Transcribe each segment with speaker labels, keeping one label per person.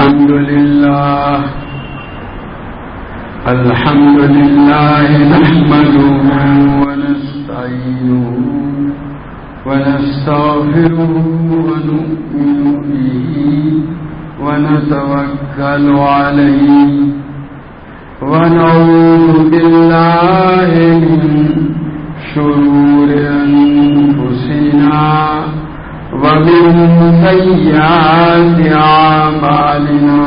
Speaker 1: الحمد لله نحمده ونستعينه ونستغفره ونؤمن به ونتوكل عليه ونعوذ بالله من شرور أنفسنا ومن سيئات أعمالنا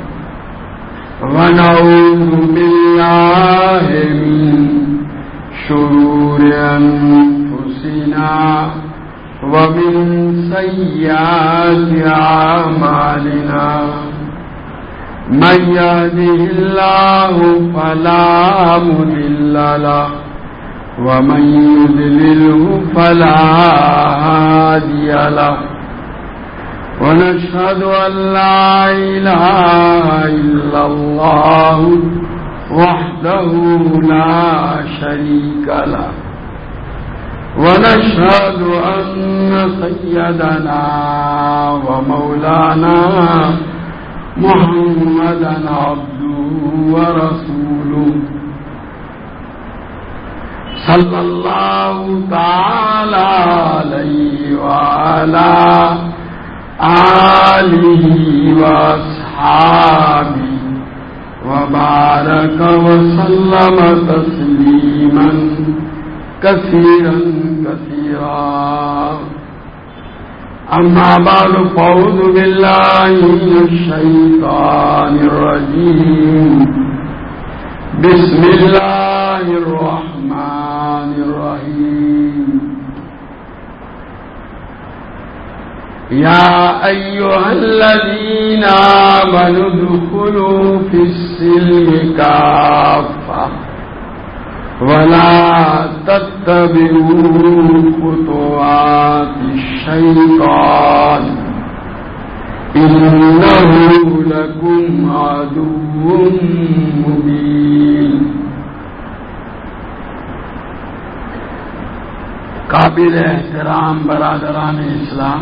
Speaker 1: ونعوذ بالله من شرور أنفسنا ومن سيئات أعمالنا من يهده الله فلا مضل له ومن يضلله فلا هادي له ونشهد أن لا إله إلا الله وحده لا شريك له ونشهد أن سيدنا ومولانا محمدا عبده ورسوله صلى الله تعالى عليه وعلى آله وأصحابه وبارك وسلم تسليما كثيرا كثيرا أما بعد فأعوذ بالله من الشيطان الرجيم بسم الله الرحمن الرحيم يا أيها الذين آمنوا ادخلوا في السلم كافة ولا تتبعوا خطوات الشيطان إنه لكم عدو مبين. قابل احترام برادران اسلام،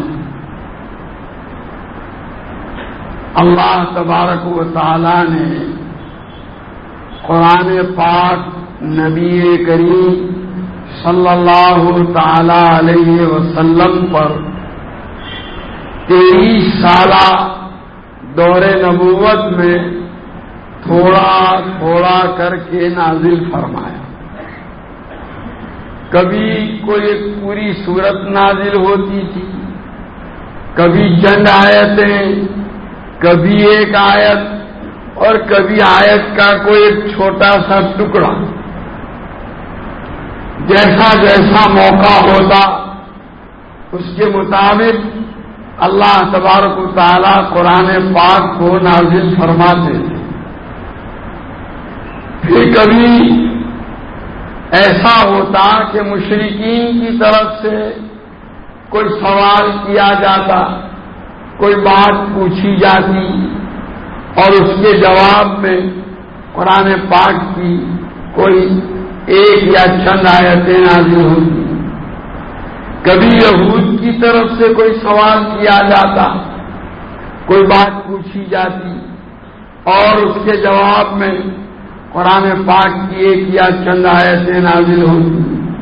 Speaker 1: اللہ تبارک و تعالی نے قرآن پاک نبی کریم صلی اللہ تعالی علیہ وسلم پر 23 سالہ دور نبوت میں تھوڑا تھوڑا کر کے نازل فرمایا. کبھی کوئی ایک پوری سورت نازل ہوتی تھی، کبھی چند آیتیں، کبھی ایک آیت، اور کبھی آیت کا کوئی ایک چھوٹا سا ٹکڑا. جیسا جیسا موقع ہوتا اس کے مطابق اللہ تبارک و تعالی قرآن پاک کو نازل فرماتے تھے. پھر کبھی ایسا ہوتا کہ مشرکین کی طرف سے کوئی سوال کیا جاتا، کوئی بات پوچھی جاتی اور اس کے جواب میں قرآن پاک کی کوئی ایک یا چند آیتیں نازل ہوتی. کبھی یہود کی طرف سے کوئی سوال کیا جاتا، کوئی بات پوچھی جاتی اور اس کے جواب میں قرآن پاک کی ایک یا چند آیتیں نازل ہوتی.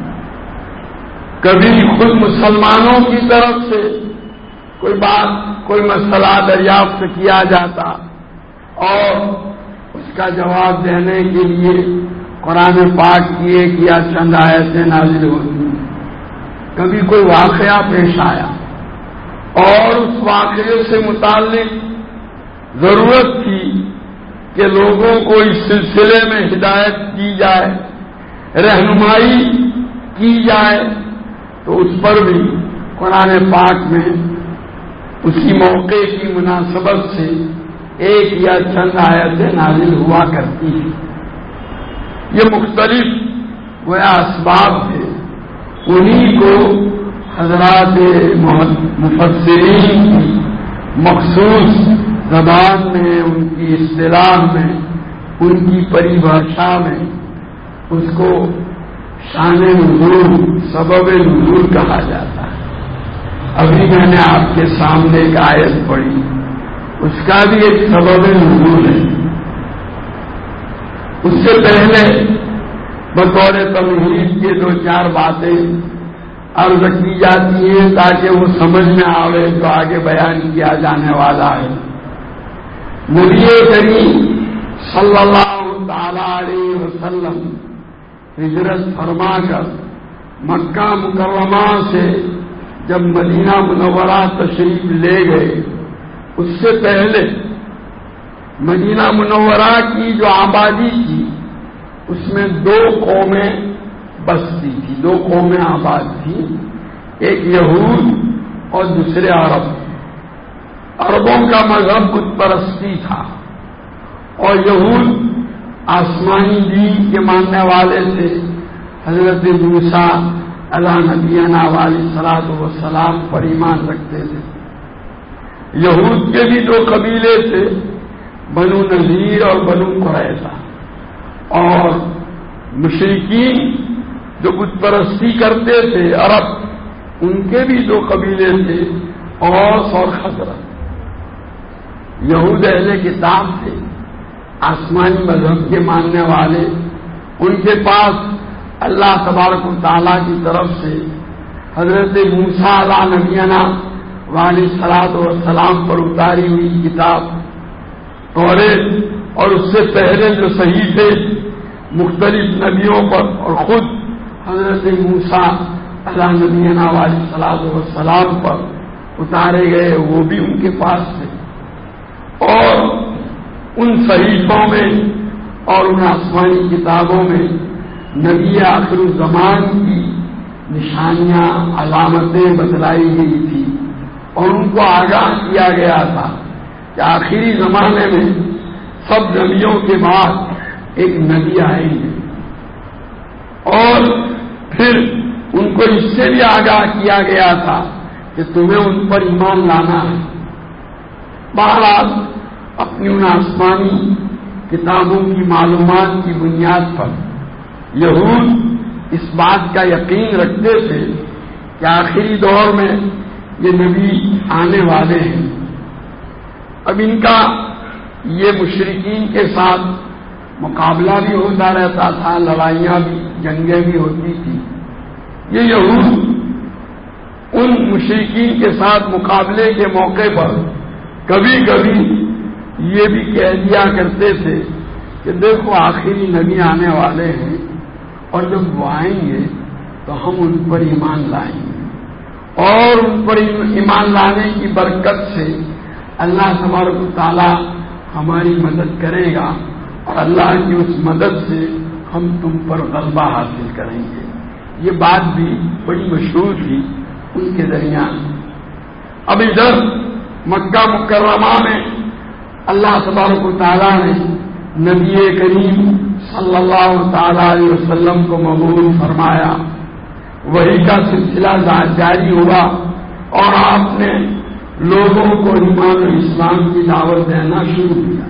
Speaker 1: کبھی خود مسلمانوں کی طرف سے کوئی بات، کوئی مسئلہ دریافت کیا جاتا اور اس کا جواب دینے کے لیے قرآن پاک کی ایک یا چند آیتیں نازل ہوتی. کبھی کوئی واقعہ پیش آیا اور اس واقعے سے متعلق ضرورت تھی کہ لوگوں کو اس سلسلے میں ہدایت کی جائے، رہنمائی کی جائے، تو اس پر بھی قرآن پاک میں اسی موقع کی مناسبت سے ایک یا چند آیتیں نازل ہوا کرتی ہیں. یہ مختلف وہ اسباب تھے، انہی کو حضرات مفسرین کی مخصوص زبان میں، ان کی اصطلاح میں، ان کی پریبھاشا میں اس کو شان نزول، سبب نزول کہا جاتا ہے. ابھی میں نے آپ کے سامنے ایک آیت پڑھی، اس کا بھی ایک سبب نزول ہے. اس سے پہلے بطور تمہید کے 2-4 باتیں عرض کی جاتی ہیں تاکہ وہ سمجھ میں آوے جو آگے بیان کیا جانے والا ہے. نبی کریم صلی اللہ تعالی علیہ وسلم ہجرت فرما کر مکہ مکرمہ سے جب مدینہ منورہ تشریف لے گئے، اس سے پہلے مدینہ منورہ کی جو آبادی تھی اس میں 2 قومیں بستی تھی، 2 قومیں آباد تھی، ایک یہود اور دوسرے عرب. عربوں کا مذہب بت پرستی تھا اور یہود آسمانی دین کے ماننے والے تھے. حضرت موسیٰ علیہ نبینا علیہ الصلوۃ والسلام پر ایمان رکھتے تھے. یہود کے بھی 2 قبیلے تھے، بنو نذیر اور بنو قریظہ. اور مشرکین جو بت پرستی کرتے تھے عرب، ان کے بھی 2 قبیلے تھے، اوس اور خزرج. یہود اہل کتاب تھے، آسمانی مذہب کے ماننے والے. ان کے پاس اللہ تبارک و تعالیٰ کی طرف سے حضرت موسیٰ علیہ نبینا علیہ الصلوۃ والسلام پر اتاری ہوئی کتاب توریت اور اس سے پہلے جو صحیفے مختلف نبیوں پر اور خود حضرت موسیٰ علیہ نبینا علیہ الصلوۃ والسلام پر اتارے گئے، وہ بھی ان کے پاس تھے. اور ان صحیفوں میں اور ان آسمانی کتابوں میں نبی آخر الزمان کی نشانیاں علامتیں بتلائی گئی تھی اور ان کو آگاہ کیا گیا تھا کہ آخری زمانے میں سب نبیوں کے بعد ایک نبی آئیں گے. اور پھر ان کو اس سے بھی آگاہ کیا گیا تھا کہ تمہیں ان پر ایمان لانا ہے. بہرحال اپنی ان آسمانی کتابوں کی معلومات کی بنیاد پر یہود اس بات کا یقین رکھتے تھے کہ آخری دور میں یہ نبی آنے والے ہیں. اب ان کا یہ مشرکین کے ساتھ مقابلہ بھی ہوتا رہتا تھا، لڑائیاں بھی، جنگیں بھی ہوتی تھی. یہ یہود ان مشرکین کے ساتھ مقابلے کے موقع پر کبھی کبھی یہ بھی کہہ دیا کرتے تھے کہ دیکھو آخری نبی آنے والے ہیں اور جب وہ آئیں گے تو ہم ان پر ایمان لائیں گے اور ان پر ایمان لانے کی برکت سے اللہ تبارک و تعالی ہماری مدد کرے گا اور اللہ کی اس مدد سے ہم تم پر غلبہ حاصل کریں گے. یہ بات بھی بڑی مشہور تھی ان کے درمیان. اب ادھر مکہ مکرمہ میں اللہ تبارک و تعالیٰ نے نبی کریم صلی اللہ تعالی علیہ وسلم کو مبعوث فرمایا. وحی کا سلسلہ جاری ہوا اور آپ نے لوگوں کو ایمان و اسلام کی دعوت دینا شروع کیا.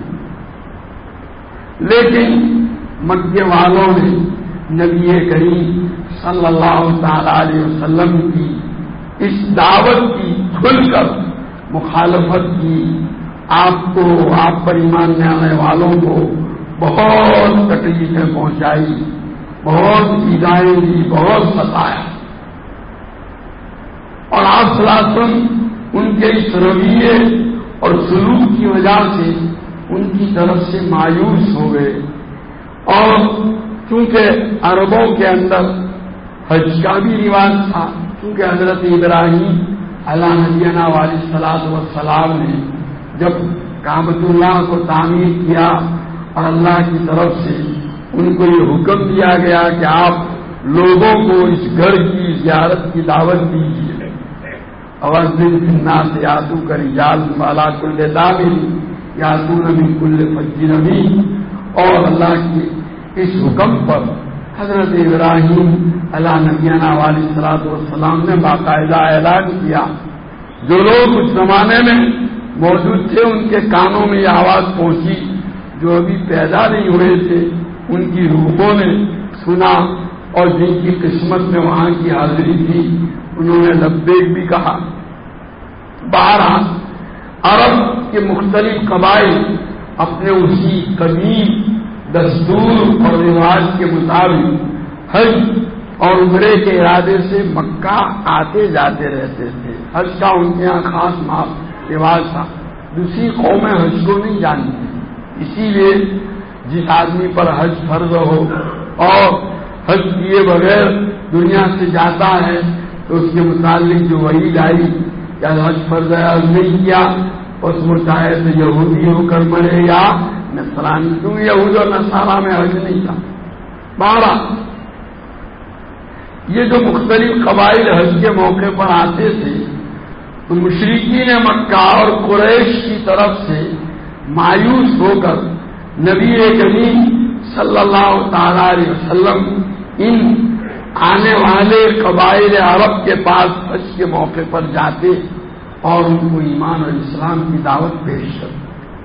Speaker 1: لیکن مکے والوں نے نبی کریم صلی اللہ تعالی علیہ وسلم کی اس دعوت کی کھل کر مخالفت کی. آپ کو، آپ پر ایمان لانے والوں کو بہت تکلیفیں پہنچائی، بہت ایذائیں دی، بہت ستایا. اور آپ صلی اللہ علیہ وسلم ان کے اس رویے اور سلوک کی وجہ سے ان کی طرف سے مایوس ہو گئے. اور چونکہ عربوں کے اندر حج کا بھی رواج تھا، چونکہ حضرت ابراہیم علیہ نبینا علیہ الصلوۃ والسلام نے جب کعبۃ اللہ کو تعمیر کیا اور اللہ کی طرف سے ان کو یہ حکم دیا گیا کہ آپ لوگوں کو اس گھر کی زیارت کی دعوت دیجیے. اوازن الناس یاتو کا رجال والا کل دامر یاتون من کل فج عمیق. اور اللہ کے اس حکم پر حضرت ابراہیم علیہ نبینا علیہ الصلوۃ والسلام نے باقاعدہ اعلان کیا. جو لوگ اس زمانے میں موجود تھے ان کے کانوں میں یہ آواز پہنچی، جو ابھی پیدا نہیں ہوئے تھے ان کی روحوں نے سنا اور جن کی قسمت میں وہاں کی حاضری تھی انہوں نے لبیک بھی کہا. بہرحال عرب کے مختلف قبائل اپنے اسی قدیم دستور اور رواج کے مطابق حج اور عمرے کے ارادے سے مکہ آتے جاتے رہتے تھے. حج کا ان کے یہاں خاص رواج تھا. دوسری قومیں حج کو نہیں جانتی. اسی لیے جس آدمی پر حج فرض ہو اور حج کیے بغیر دنیا سے جاتا ہے تو اس کے متعلق جو وحی آئی یا حج فرض ہے حج نہیں کیا اس میں چاہے تو یہودی ہو کر مرے یا نصرانی. کیوں یہود اور نصارہ میں حج نہیں تھا. 12 یہ جو مختلف قبائل حج کے موقع پر آتے تھے تو مشرکین مکہ اور قریش کی طرف سے مایوس ہو کر نبی کریم صلی اللہ تعالی علیہ وسلم ان آنے والے قبائل عرب کے پاس حج کے موقع پر جاتے اور ان کو ایمان اور اسلام کی دعوت پیش کرتے.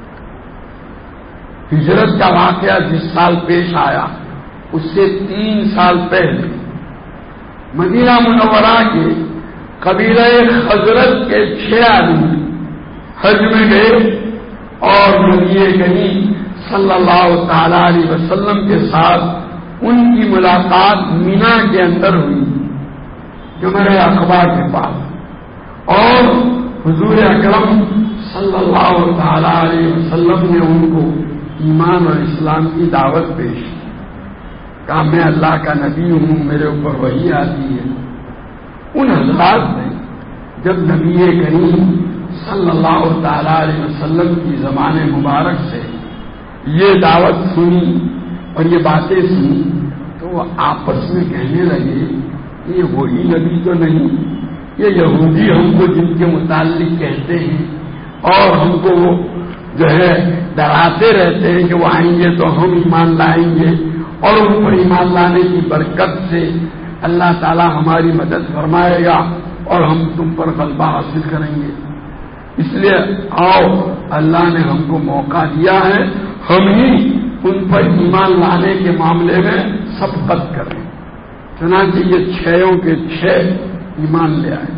Speaker 1: ہجرت کا واقعہ جس سال پیش آیا اس سے 3 سال پہلے مدینہ منورہ کے قبیلہ خزرج کے 6 آدمی حج میں گئے اور نبی کریم صلی اللہ تعالی علیہ وسلم کے ساتھ ان کی ملاقات مینا کے اندر ہوئی جمرہ عقبہ کے پاس اور حضور اکرم صلی اللہ تعالی علیہ وسلم نے ان کو ایمان اور اسلام کی دعوت پیش کی. کہا میں اللہ کا نبی ہوں, میرے اوپر وحی آتی ہے. ان حضرات نے جب نبی کریم صلی اللہ تعالی علیہ وسلم کی زبان مبارک سے یہ دعوت سنی اور یہ باتیں سنی تو وہ آپس میں کہنے لگے یہ وہی نبی تو نہیں, یہ یہودی ہم کو جن کے متعلق کہتے ہیں اور ہم کو وہ جو ہے ڈراتے رہتے ہیں کہ وہ آئیں گے تو ہم ایمان لائیں گے اور ان پر ایمان لانے کی برکت سے اللہ تعالی ہماری مدد فرمائے گا اور ہم تم پر غلبہ حاصل کریں گے. اس لیے آؤ اللہ نے ہم کو موقع دیا ہے, ہم ہی ان پر ایمان لانے کے معاملے میں سبقت کریں. چنانچہ یہ 6 کے 6 ایمان لے آئے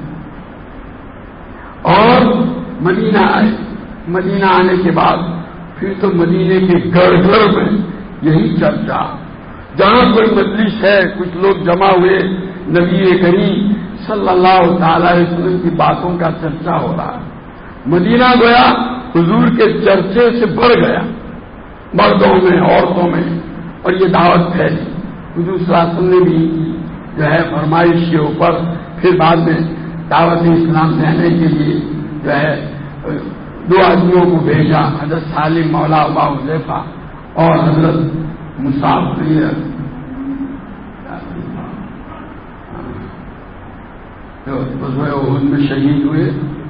Speaker 1: اور مدینہ آئے. مدینہ آنے کے بعد پھر تو مدینے کے گھر گھر میں یہی چرچا, جہاں کوئی مجلس ہے کچھ لوگ جمع ہوئے نبی کریم صلی اللہ تعالی علیہ وسلم کی باتوں کا چرچا ہو رہا ہے. مدینہ گویا حضور کے چرچے سے بڑھ گیا, مردوں میں عورتوں میں, اور یہ دعوت پھیلی. حضور صلی اللہ علیہ وسلم نے بھی جو ہے فرمائش کے اوپر پھر بعد میں دعوت اسلام دینے کے لیے جو ہے 2 آدمیوں کو بھیجا, حضرت سالم مولا ابا حذیفہ اور حضرت مصعب جو احد میں شہید ہوئے,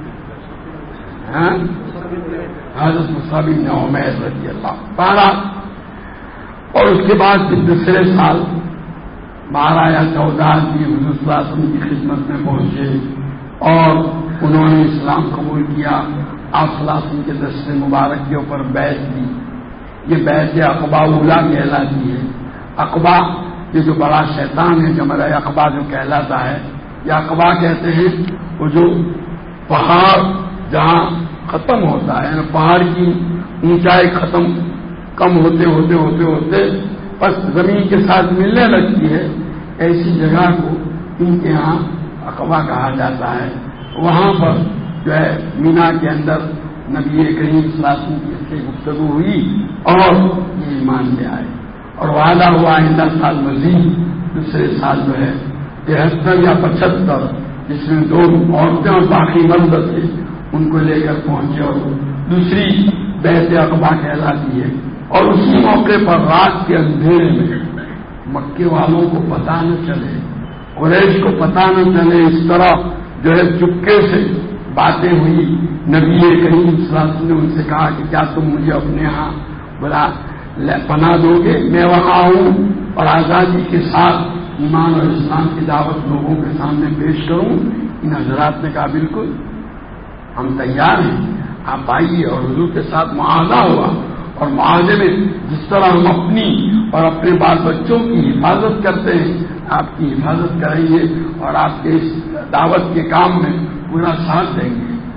Speaker 1: حضرت مصعب بن عمیر رضی اللہ 12. اور اس کے بعد پھر دوسرے سال 12 یا 14 کی حضور صلی اللہ علیہ وسلم کی خدمت میں پہنچے اور انہوں نے اسلام قبول کیا. آپ صلی اللہ علیہ وسلم کے دست مبارک کے اوپر بیعت دی. یہ بیعت عقبہ اولا کہلاتی ہے. عقبہ یہ جو بڑا شیطان ہے جمرہ عقبہ جو کہلاتا ہے, یہ عقبہ کہتے ہیں وہ جو پہاڑ جہاں ختم ہوتا ہے, پہاڑ کی اونچائی کم ہوتے ہوتے ہوتے ہوتے بس زمین کے ساتھ ملنے لگتی ہے, ایسی جگہ کو ان کے یہاں عقبہ کہا جاتا ہے. وہاں پر جو ہے مینا کے اندر نبی کریم صلی اللہ علیہ وسلم کی سے گفتگو ہوئی اور یہ ایمان لے آئے اور وعدہ ہوا آئندہ سال مزید دوسرے سال جو ہے 73 یا 75 جس میں 2 عورتیں اور باقی مرد تھے ان کو لے کر پہنچے اور دوسری بیعت عقبہ کہلاتی ہے. اور اسی موقع پر رات کے اندھیرے میں مکے والوں کو پتہ نہ چلے, قریش کو پتہ نہ چلے, اس طرح جو ہے چپکے سے باتیں ہوئی. نبی کریم صلی اللہ علیہ وسلم نے ان سے کہا کہ کیا تم مجھے اپنے یہاں بلا پناہ دو گے, میں وہاں ہوں اور آزادی کے ساتھ ایمان اور اسلام کی دعوت لوگوں کے سامنے پیش کروں. ان حضرات نے کہا بالکل ہم تیار ہیں, آپ آئیے. اور حضور کے ساتھ معاہدہ ہوا اور معاہدے میں جس طرح ہم اپنی اور اپنے بال بچوں کی حفاظت کرتے ہیں آپ کی حفاظت کریں گے اور آپ کے اس دعوت کے کام میں پورا ساتھ دیں گے.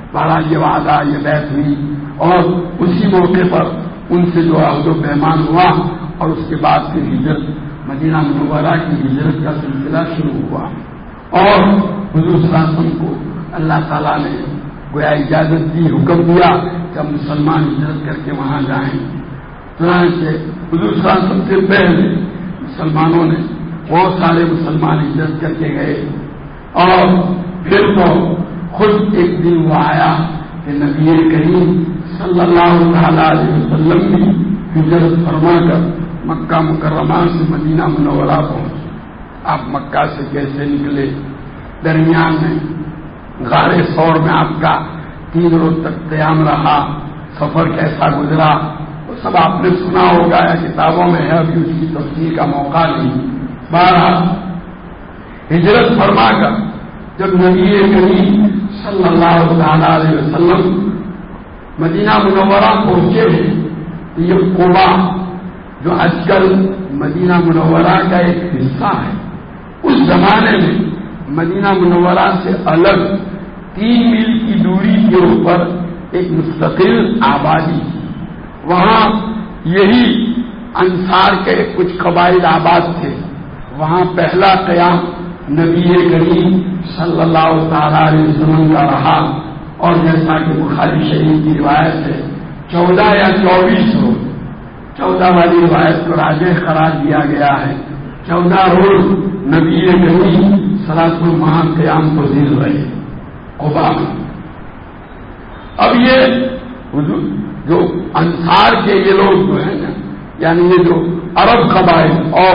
Speaker 1: بارہ یہ وعدہ یہ بیعت ہوئی اور اسی موقع پر ان سے جو عہد و پیمان ہوا اور اس کے بعد پھر ہجرت مدینہ منورہ کی ہجرت کا سلسلہ شروع ہوا اور حضور صلی اللہ علیہ وسلم کو اللہ تعالیٰ نے گویا اجازت دی، حکم دیا کہ اب مسلمان ہجرت کر کے وہاں جائیں۔ چنانچہ حضور صلی اللہ علیہ وسلم سے پہلے مسلمانوں نے بہت سارے مسلمان ہجرت کر کے گئے اور پھر تو خود ایک دن وہ آیا کہ نبی کریم صلی اللہ تعالی علیہ وسلم بھی ہجرت فرما کر مکہ مکرمہ سے مدینہ منورہ پہنچے۔ آپ مکہ سے کیسے نکلے، درمیان میں غار ثور میں آپ کا 3 روز تک قیام رہا، سفر کیسا گزرا وہ سب آپ نے سنا ہوگا یا کتابوں میں ہے، ابھی اس کی تفصیل کا موقع نہیں۔ بہرحال ہجرت فرما کر جب نبی کریم صلی اللہ تعالی علیہ وسلم مدینہ منورہ پہنچے ہیں تو یہ قبا جو آج کل مدینہ منورہ کا ایک حصہ ہے، اس زمانے میں مدینہ منورہ سے الگ 3 میل کی دوری کے اوپر ایک مستقل آبادی تھی۔ وہاں یہی انصار کے کچھ قبائل آباد تھے، وہاں پہلا قیام نبی کریم صلی اللہ تعالی علیہ وسلم کا رہا اور جیسا کہ بخاری شریف کی روایت ہے 14 یا 24 روز، 14 والی روایت کو راجح قرار دیا گیا ہے، 14 روز نبی کریم صلی اللہ علیہ وسلم وہاں قیام پذیر رہے قبا میں۔ اب یہ جو انصار کے یہ لوگ جو ہیں نا، یعنی یہ جو عرب قبائل اور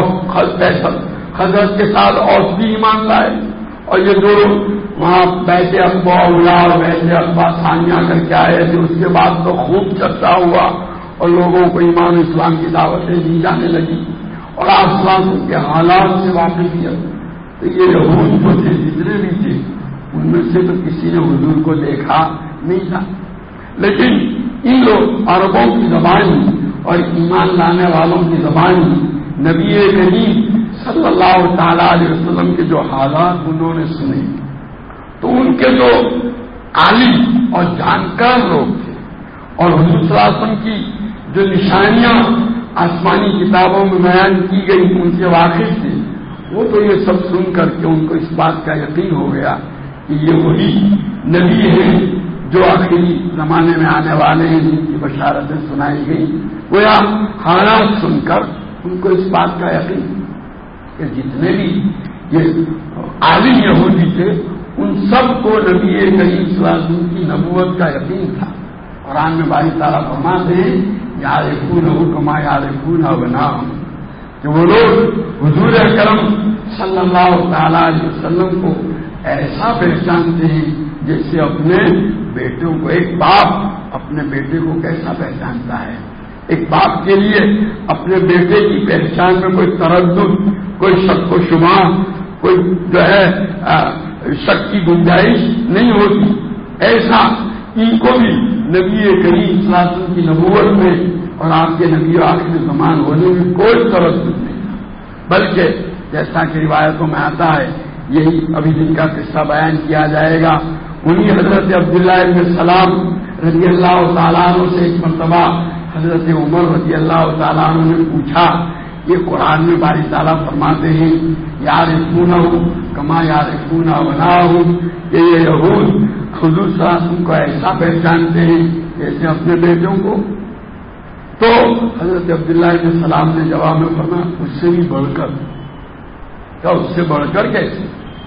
Speaker 1: حضرت کے ساتھ اور بھی ایمان لائے اور یہ جو وہاں بیت عقبہ اولا اور بیت عقبہ ثانیہ کر کے آئے تھے، اس کے بعد تو خوب چرچا ہوا اور لوگوں کو ایمان اسلام کی دعوتیں دی جانے لگی اور آپ اسلام کے حالات سے واقف کیا تو یہ یہود جو تھے جتنے بھی تھے ان میں سے تو کسی نے حضور کو دیکھا نہیں تھا، لیکن ان لوگ عربوں کی زبان اور ایمان لانے والوں کی زبان نبی کریم صلی اللہ تعالی علیہ وسلم کے جو حالات انہوں نے سنے تو ان کے جو عالم اور جانکار لوگ تھے اور حضور صلی اللہ علیہ وسلم کی جو نشانیاں آسمانی کتابوں میں بیان کی گئی ان سے واقف تھے، وہ تو یہ سب سن کر کے ان کو اس بات کا یقین ہو گیا کہ یہ وہی نبی ہیں جو آخری زمانے میں آنے والے ہیں، جن کی بشارتیں سنائی گئی۔ گویا حالات سن کر ان کو اس بات کا یقین کہ جتنے بھی یہ عالم یہودی تھے ان سب کو نبی کریم صلی اللہ علیہ وسلم کی نبوت کا یقین تھا۔ قرآن میں باری تعالیٰ فرماتے ہیں یعرفونہ کما یعرفون ابناءہم، کہ وہ لوگ حضور اکرم صلی اللہ تعالی علیہ وسلم کو ایسا پہچانتے ہیں جیسے اپنے بیٹوں کو۔ ایک باپ اپنے بیٹے کو کیسا پہچانتا ہے؟ ایک باپ کے لیے اپنے بیٹے کی پہچان میں کوئی تردد، کوئی شک و شبہ، کوئی جو ہے شک کی گنجائش نہیں ہوتی۔ ایسا ان کو بھی نبی کریم صلی اللہ علیہ وسلم کی نبوت میں اور آپ کے نبی آخر زمان ہونے میں کوئی تردد نہیں تھا، بلکہ جیسا کہ روایتوں میں آتا ہے، یہی ابھی جن کا قصہ بیان کیا جائے گا انہی حضرت عبداللہ ابن سلام رضی اللہ تعالیٰ عنہ سے ایک مرتبہ حضرت عمر رضی اللہ تعالیٰ عنہ نے پوچھا، یہ قرآن میں باری تعالیٰ فرماتے ہیں یعرفونہ کما یعرفون ابناءہم، کہ یہ یہود حضور صلی اللہ علیہ وسلم کو ایسا پہچانتے ہیں جیسے اپنے بیٹوں کو۔ تو حضرت عبداللہ ابن سلام نے جواب میں فرمایا اس سے بھی بڑھ کر، کیا اس سے بڑھ کر کیسے؟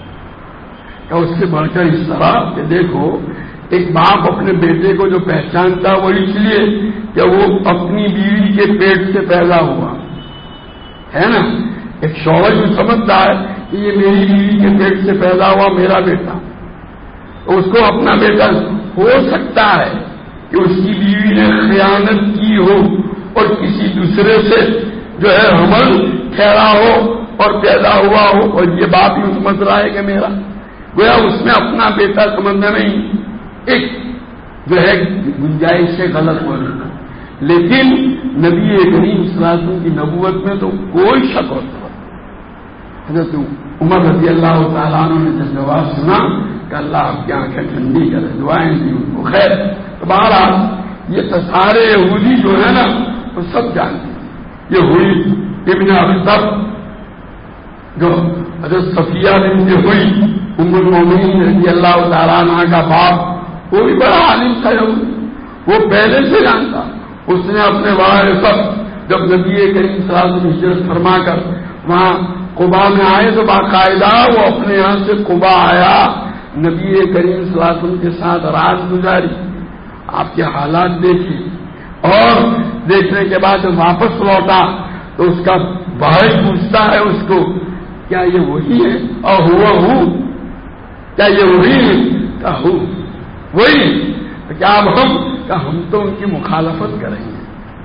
Speaker 1: کیا اس سے بڑھ کر اس طرح کہ دیکھو ایک باپ اپنے بیٹے کو جو پہچانتا وہ اس لیے کہ وہ اپنی بیوی کے پیٹ سے پیدا ہوا ہے نا، ایک شوہر جو سمجھتا ہے کہ یہ میری بیوی کے پیٹ سے پیدا ہوا میرا بیٹا، تو اس کو اپنا بیٹا ہو سکتا ہے کہ اس کی بیوی نے خیانت کی ہو اور کسی دوسرے سے جو ہے حمل ٹھہرا ہو اور پیدا ہوا ہو اور یہ باپ یوں سمجھ رہا ہے کہ میرا، گویا اس میں اپنا بیٹا سمجھنے میں ایک جو ہے گنجائش سے غلط ہو رہا، لیکن نبی کریم صلی اللہ علیہ وسلم کی نبوت میں تو کوئی شک ہوتا۔ حضرت عمر رضی اللہ تعالیٰ عنہ نے جب جواب سنا کہ اللہ آپ کی آنکھیں ٹھنڈی کرے، دعائیں دی ان کو. خیر تو بہرحال یہ سارے یہودی جو ہے نا وہ سب جانتے ہیں. یہ ہوئی ابن اختر جو حضرت صفیہ بنت ہوئی ام المومنین رضی اللہ تعالیٰ عنہ کا باپ، وہ بھی بڑا عالم تھا. وہ پہلے سے جانتا. اس نے اپنے والد سب جب نبی کریم صلی اللہ علیہ وسلم ہجرت فرما کر وہاں قباء میں آئے تو باقاعدہ وہ اپنے یہاں سے قباء آیا، نبی کریم صلی اللہ علیہ وسلم کے ساتھ رات گزاری، آپ کے حالات دیکھے، اور دیکھنے کے بعد جب واپس لوٹا تو اس کا بھائی پوچھتا ہے اس کو کیا یہ وہی ہے؟ اور ہوا ہوں کیا یہ وہی ہے؟ کہ ہوں وہی. کیا اب ہم تو ان کی مخالفت کریں گے.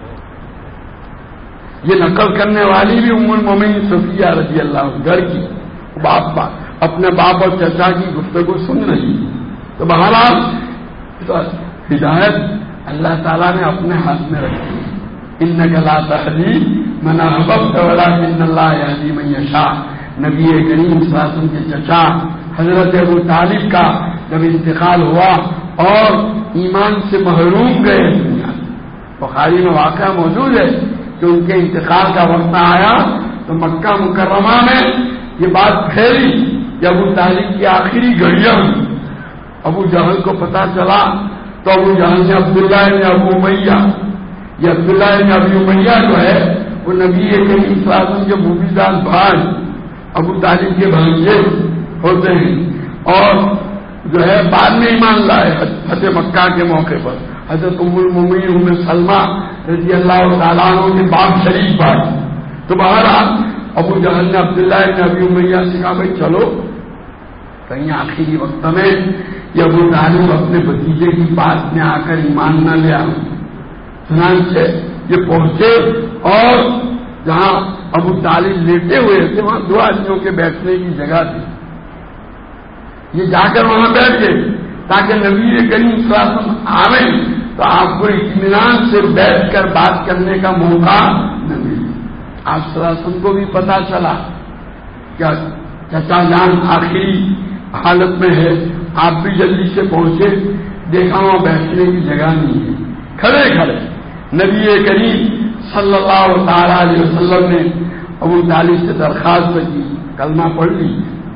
Speaker 1: یہ نقل کرنے والی بھی ام المومنین صفیہ رضی اللہ عنہ گھر کی باپ اپنے باپ اور چچا کی گفتگو سن رہی. تو بہرحال ہدایت اللہ تعالیٰ نے اپنے ہاتھ میں رکھی. انک لا تہدی من احببت ولکن اللہ یہدی من یشاء. نبی کریم صلی اللہ علیہ وسلم کے چچا حضرت ابو طالب کا جب انتقال ہوا اور ایمان سے محروم گئے دنیا، بخاری میں واقعہ موجود ہے کہ ان کے انتقال کا وقت آیا تو مکہ مکرمہ میں یہ بات پھیلی کہ ابو طالب کی آخری گھڑیاں. ابو جہل کو پتا چلا تو ابو جہل نے عبداللہ نے ابو امیہ، یہ عبداللہ نے ابو امیہ جو ہے وہ نبی کریم صلی اللہ علیہ وسلم کے موبیزاد بھائی ابو طالب کے بھانجے ہوتے ہیں، اور جو ہے بعد میں ایمان لائے فتح مکہ کے موقع پر. حضرت ام المومنین ام سلمہ رضی اللہ تعالیٰ عنہ کے باپ شریف بھائی. تو بہرحال ابو جہل نے عبداللہ نے ابی امیہ سے کہا بھائی چلو کہیں آخری وقت میں یہ ابو طالب اپنے بھتیجے کی بات میں آ کر ایمان نہ لیا. چنانچہ یہ پہنچے اور جہاں ابو طالب لیٹے ہوئے تھے وہاں دو آدمیوں کے بیٹھنے کی جگہ تھی. یہ جا کر وہاں بیٹھ گئے تاکہ نبی کریم صلی اللہ علیہ وسلم آئیں تو آپ کو اطمینان سے بیٹھ کر بات کرنے کا موقع نہ ملے. آپ صلی اللہ علیہ وسلم کو بھی پتا چلا کہ چچا جان آخری حالت میں ہے. آپ بھی جلدی سے پہنچے، دیکھا وہاں بیٹھنے کی جگہ نہیں ہے. کھڑے کھڑے نبی کریم صلی اللہ تعالی علیہ وسلم نے ابو طالب سے درخواست کی کلمہ پڑھ لی.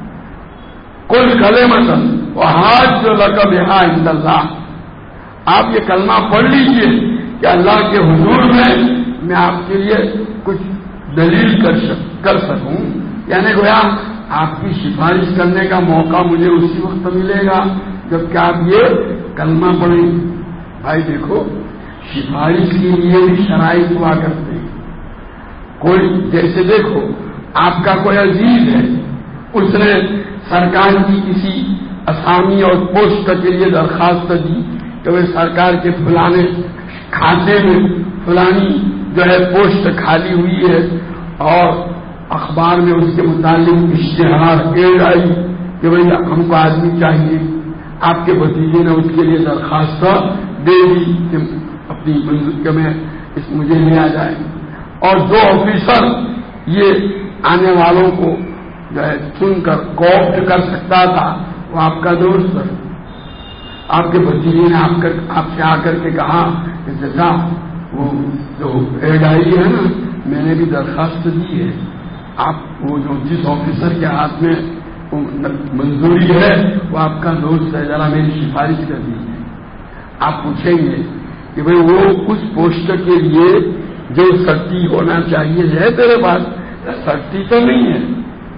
Speaker 1: کل کلمۃ وحاج لک بہا عند اللہ. آپ یہ کلمہ پڑھ لیجئے کہ اللہ کے حضور میں آپ کے لیے کچھ دلیل کر سکوں، یعنی گویا آپ کی سفارش کرنے کا موقع مجھے اسی وقت ملے گا جب کہ آپ یہ کلمہ پڑھیں. بھائی دیکھو سفارش کے لیے بھی شرائط ہوا کرتے ہیں. کوئی جیسے دیکھو آپ کا کوئی عزیز ہے، اس نے سرکار کی کسی اسامی اور پوسٹ کے لیے درخواست دی کہ وہ سرکار کے فلانے کھاتے میں فلانی جو ہے پوسٹ خالی ہوئی ہے، اور اخبار میں اس کے متعلق اشتہار ایڈ آئی کہ بھائی ہم کو آدمی چاہیے. آپ کے بھتیجے نے اس کے لیے درخواست دے دی کہ اپنی منظور میں اس مجھے لیا جائے. اور جو آفیسر یہ آنے والوں کو جو ہے چن کر کوپٹ کر سکتا تھا وہ آپ کا دوست ہے. آپ کے بھتیجے نے آپ سے آ کر کے کہا کہ جیسا وہ جو ایڈ آئی ہے نا میں نے بھی درخواست دی ہے، آپ وہ جو جس آفیسر کے ہاتھ میں منظوری ہے وہ آپ کا دوست ہے، ذرا میری سفارش کر دیجیے. آپ پوچھیں گے کہ بھئی وہ اس پوسٹ کے لیے جو سرٹی ہونا چاہیے ہے تیرے پاس؟ سرٹی تو نہیں ہے،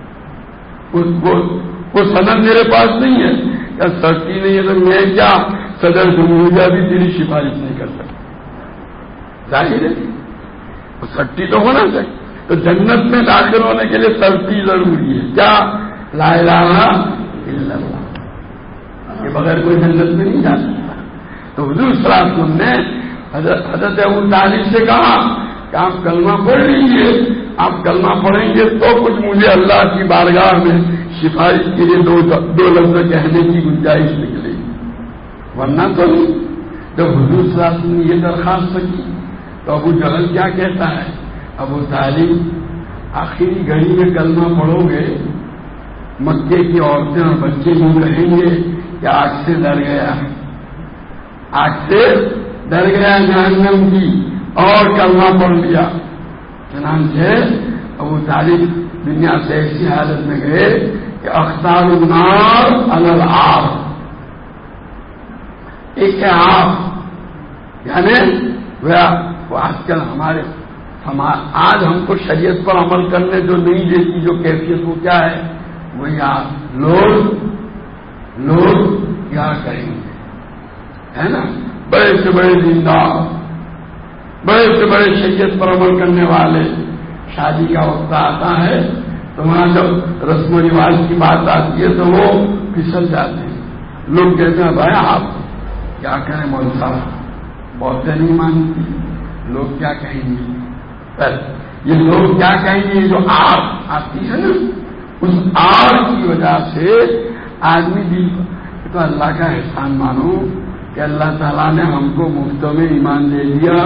Speaker 1: وہ سند میرے پاس نہیں ہے. یا سرٹی نہیں ہے تو میں کیا صدر جمہوریہ بھی تیری سفارش نہیں کر سکتا. ظاہر ہے وہ سرٹی تو ہونا چاہیے. تو جنت میں داخل ہونے کے لیے سرٹی ضروری ہے. کیا؟ لا الہ الا اللہ. یہ بغیر کوئی جنت میں نہیں جا سکتا. تو حضور صلی اللہ علیہ وسلم نے حضرت ابو طالب سے کہا کہ آپ کلمہ پڑھ لیجیے. آپ کلمہ پڑھیں گے تو کچھ مجھے اللہ کی بارگاہ میں سفارش کے لیے دو لفظ کہنے کی گنجائش نکلے گی، ورنہ تو نہیں. جب حضور صلی اللہ علیہ وسلم نے یہ درخواست کی تو ابو جہل کیا کہتا ہے؟ ابو طالب آخری گھڑی میں کلمہ پڑھو گے، مکے کی عورتیں اور بچے یوں کہیں گے کہ آگ سے ڈر گیا، آگ سے ڈر گیا جہنم کی اور کلمہ پڑھ لیا۔ چنانچہ ابو طالب دنیا سے ایسی حالت میں گئے کہ اختار النار علی العار، ایک ہے آپ، یعنی وہ آج کل آج ہم کو شریعت پر عمل کرنے جو نہیں دیتی جو کیفیت وہ کیا ہے، وہی آپ لوگ کیا کریں گے، ہے نا؟ بڑے سے بڑے دیندار، بڑے سے بڑے شریعت پر عمل کرنے والے، شادی کا وقت آتا ہے تو وہاں جب رسم و رواج کی بات آتی ہے تو وہ پھسل جاتے ہیں۔ لوگ کہتے ہیں بھائی آپ کیا کریں مولوی صاحب، بہت نہیں مانتی، لوگ کیا کہیں گے، یہ لوگ کیا کہیں گے، جو آگ آتی ہے نا اس آگ کی وجہ سے آدمی بھی تو اللہ کا احسان مانو کہ اللہ تعالیٰ نے ہم کو مفت میں ایمان دے دیا۔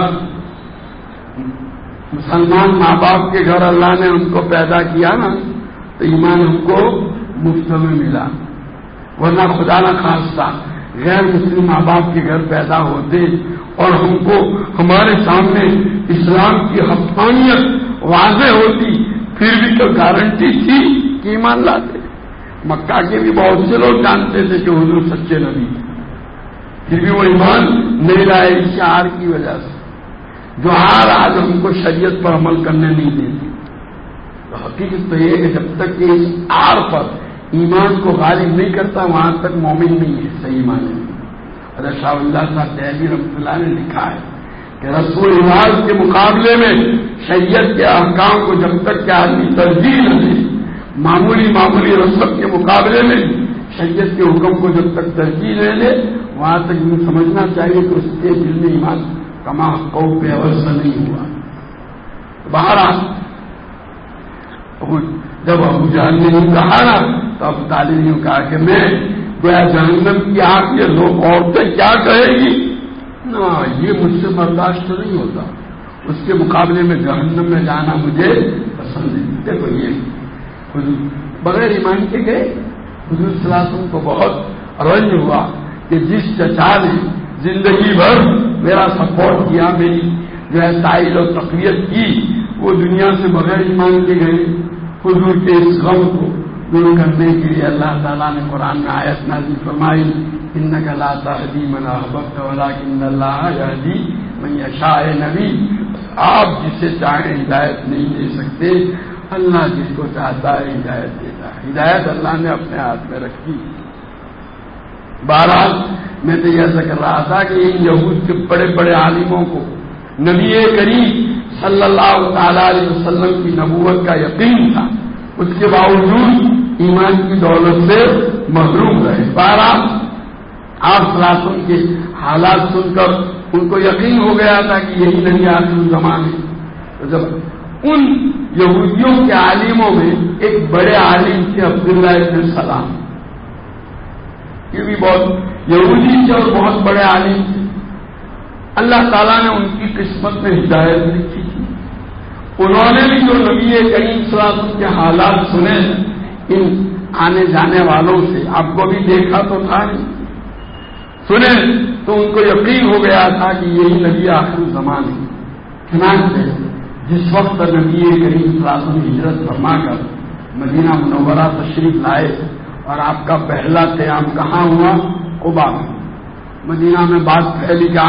Speaker 1: مسلمان ماں باپ کے گھر اللہ نے ہم کو پیدا کیا نا تو ایمان ہم کو مفت میں ملا، ورنہ خدا نہ خواستہ غیر مسلم ماں باپ کے گھر پیدا ہوتے اور ہم کو ہمارے سامنے اسلام کی حقانیت واضح ہوتی پھر بھی تو گارنٹی تھی کہ ایمان لاتے۔ مکہ کے بھی بہت سے لوگ جانتے تھے کہ حضور سچے نبی، پھر بھی وہ ایمان نہیں لائے اس شعار کی وجہ سے، جو آج ہم کو شریعت پر عمل کرنے نہیں دیتی۔ تو حقیقت تو یہ کہ جب تک کہ اس آر پر ایمان کو غالب نہیں کرتا وہاں تک مومن نہیں ہے، صحیح معنی میں۔ حضرت شاہ اللہ صاحب دہلوی رحمۃ اللہ نے لکھا ہے کہ رسم و رواج کے مقابلے میں شریعت کے احکام کو جب تک کہ آدمی ترجیح نہ دے، معمولی رسم کے مقابلے میں شریعت کے حکم کو جب تک ترجیح نہ دے وہاں تک یہ سمجھنا چاہیے کہ اس کے دل میں ایمان کما قوم پہ اوسط نہیں ہوا۔ بہرحال جب ابو جہل نے یوں کہا نا تو ابو طالب نے یوں کہا کہ میں گویا جہنم کی آگ یہ لوگ عورتیں کیا کہے گی، نہ یہ مجھ سے برداشت نہیں ہوتا، اس کے مقابلے میں جہنم میں جانا مجھے پسند ہے۔ دیکھو یہ بغیر ایمان کے گئے، حضور صلی اللہ علیہ وسلم کو بہت رنج ہوا کہ جس چچا نے زندگی بھر میرا سپورٹ کیا، میری جو ہے تائید و تقویت کی، وہ دنیا سے بغیر ایمان کے گئے۔ حضور کے اس غم کو دور کرنے کے لیے اللہ تعالیٰ نے قرآن میں آیت نازل فرمائی، انک لا تہدی من احببت ولکن اللہ یہدی من یشاء۔ نبی آپ جسے چاہیں ہدایت نہیں دے سکتے، اللہ جس کو چاہتا ہے ہدایت دیتا ہے، ہدایت اللہ نے اپنے ہاتھ میں رکھی۔ بہرحال میں تو یہ ذکر رہا تھا کہ ان یہود کے بڑے بڑے عالموں کو نبی کریم صلی اللہ تعالی علیہ وسلم کی نبوت کا یقین تھا، اس کے باوجود ایمان کی دولت سے محروم رہے۔ بہرحال آپ صلی اللہ علیہ وسلم کے حالات سن کر ان کو یقین ہو گیا تھا کہ یہی نبی آخر الزمان ہے۔ تو جب ان یہودیوں کے عالموں میں ایک بڑے عالم تھے عبداللہ ابن سلام، یہ بھی بہت یہودی تھے اور بہت بڑے عالم تھے، اللہ تعالیٰ نے ان کی قسمت میں ہدایت لکھی تھی۔ انہوں نے بھی جو نبی کریم صلی اللہ علیہ وسلم کے حالات سنے ان آنے جانے والوں سے، آپ کو بھی دیکھا تو تھا نہیں، سنے تو ان کو یقین ہو گیا تھا کہ یہی نبی آخر الزمان ہے۔ چنانچہ جس وقت نبی کریم صلی اللہ علیہ وسلم ہجرت فرما کر مدینہ منورہ تشریف لائے اور آپ کا پہلا قیام کہاں ہوا؟ قباء میں۔ مدینہ میں بات پھیلی کہ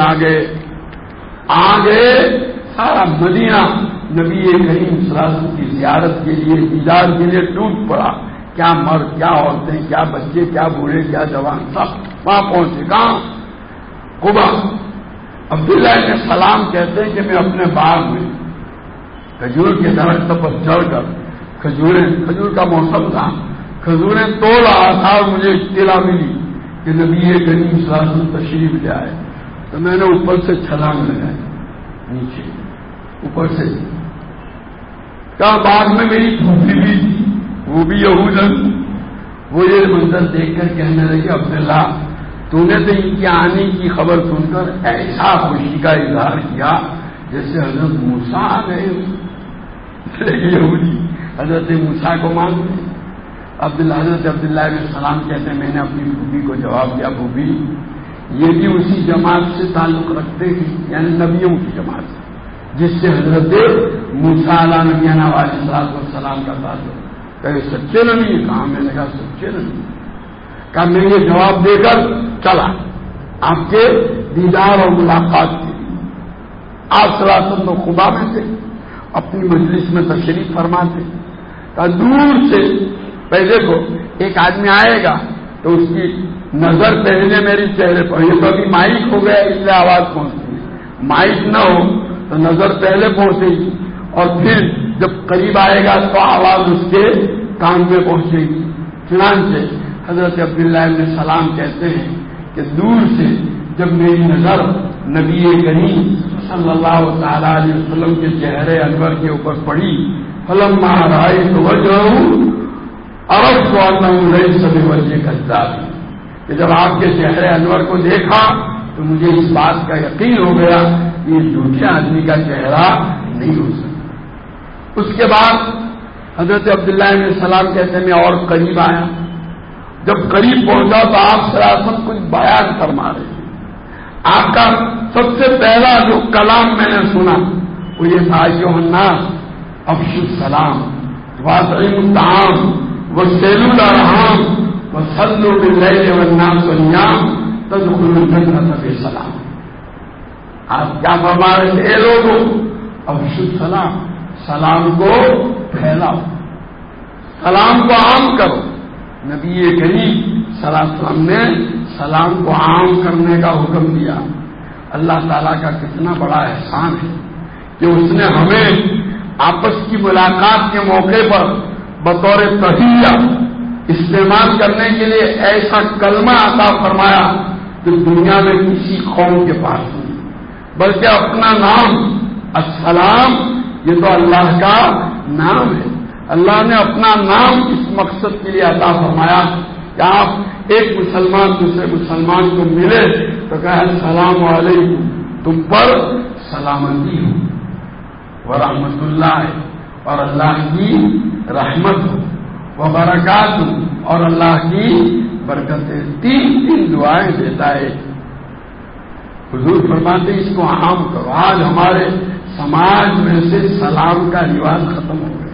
Speaker 1: آگے سارا مدینہ نبی کریم صلی اللہ علیہ وسلم کی زیارت کے لیے، دیدار کے لیے ٹوٹ پڑا، کیا مرد، کیا عورتیں، کیا بچے، کیا بوڑھے، کیا جوان، سب وہاں پہنچے۔ کہاں؟ قباء۔ عبداللہ ابن سلام کہتے ہیں کہ میں اپنے باغ میں کھجور کے درخت پر چڑھ کر کھجور کا موسم تھا، کھجوریں توڑ رہا تھا اور مجھے اطلاع ملی کہ نبی کریم صلی اللہ علیہ وسلم تشریف لے آئے، تو میں نے اوپر سے چھلانگ لگائی، نیچے اوپر سے۔ کہا بعد میں میری پھوپھی بھی تھی، وہ بھی یہودن، وہ یہ منظر دیکھ کر کہنے لگے عبداللہ تو نے تو ان کے آنے کی خبر سن کر ایسا خوشی کا اظہار کیا جیسے حضرت موسیٰ آ گئے۔ یہودی حضرت موسیٰ کو مانتے، حضرت عبداللہ بن سلام کہتے ہیں میں نے اپنی پھوپھی کو جواب دیا پھوپھی یہ بھی اسی جماعت سے تعلق رکھتے ہیں یعنی نبیوں کی جماعت سے جس سے حضرت موسیٰ علیہ نبینا علیہ السلام کا تعلق کہ سچے نبی کہا میں نے کہا سچے نبی کہا میں یہ جواب دے کر چلا آپ کے دیدار اور ملاقات کے لیے آپ صلی اللہ علیہ وسلم تو خدا میں تھے اپنی مجلس میں تشریف فرما تھے کہا دور سے پہلے کو ایک آدمی آئے گا تو اس کی نظر پہلے میری چہرے پر یہ تو ابھی مائک ہو گیا اس لیے آواز پہنچتی ہے مائک نہ ہو تو نظر پہلے پہنچے گی اور پھر جب قریب آئے گا تو آواز اس کے کان میں پہنچے گی چنانچہ حضرت عبداللہ بن سلام کہتے ہیں کہ دور سے جب میری نظر نبی کریم صلی اللہ تعالی علیہ وسلم کے چہرے انور کے اوپر پڑی فلما رأیت وجهه عرفت انه ليس بوجه كذاب کہ جب آپ کے چہرے انور کو دیکھا تو مجھے اس بات کا یقین ہو گیا کہ یہ جھوٹے آدمی کا چہرہ نہیں ہو سکتا۔ اس کے بعد حضرت عبداللہ بن سلام کہتے ہیں میں اور قریب آیا، جب قریب پہنچا تو آپ سراسر کچھ بیان فرما رہے ہیں۔ آپ کا سب سے پہلا جو کلام میں نے سنا وہ یہ تھا ایھا الناس افشوا السلام واطعموا الطعام وصلوا الارحام وصلوا باللیل والناس نیام تدخلوا الجنة بسلام۔ آپ کیا فرما رہے تھے؟ اے لوگوں افشوا السلام، سلام کو پھیلاؤ، سلام کو عام کرو۔ نبی کریم صلی اللہ علیہ وسلم نے سلام کو عام کرنے کا حکم دیا۔ اللہ تعالیٰ کا کتنا بڑا احسان ہے کہ اس نے ہمیں آپس کی ملاقات کے موقع پر بطور تحیہ استعمال کرنے کے لیے ایسا کلمہ عطا فرمایا جو دنیا میں کسی قوم کے پاس نہیں، بلکہ اپنا نام السلام، یہ تو اللہ کا نام ہے۔ اللہ نے اپنا نام اس مقصد کے لیے عطا فرمایا کہ آپ ایک مسلمان دوسرے مسلمان کو ملے تو کہا السلام علیکم، تم پر سلامتی ہو، ورحمت اللہ، اور اللہ کی رحمت ہو، وبرکاتہ، اور اللہ کی برکتیں۔ تین دعائیں دیتا ہے حضور فرماتے اس کو عام کرو۔ آج ہمارے سماج میں سے سلام کا رواج ختم ہو گیا۔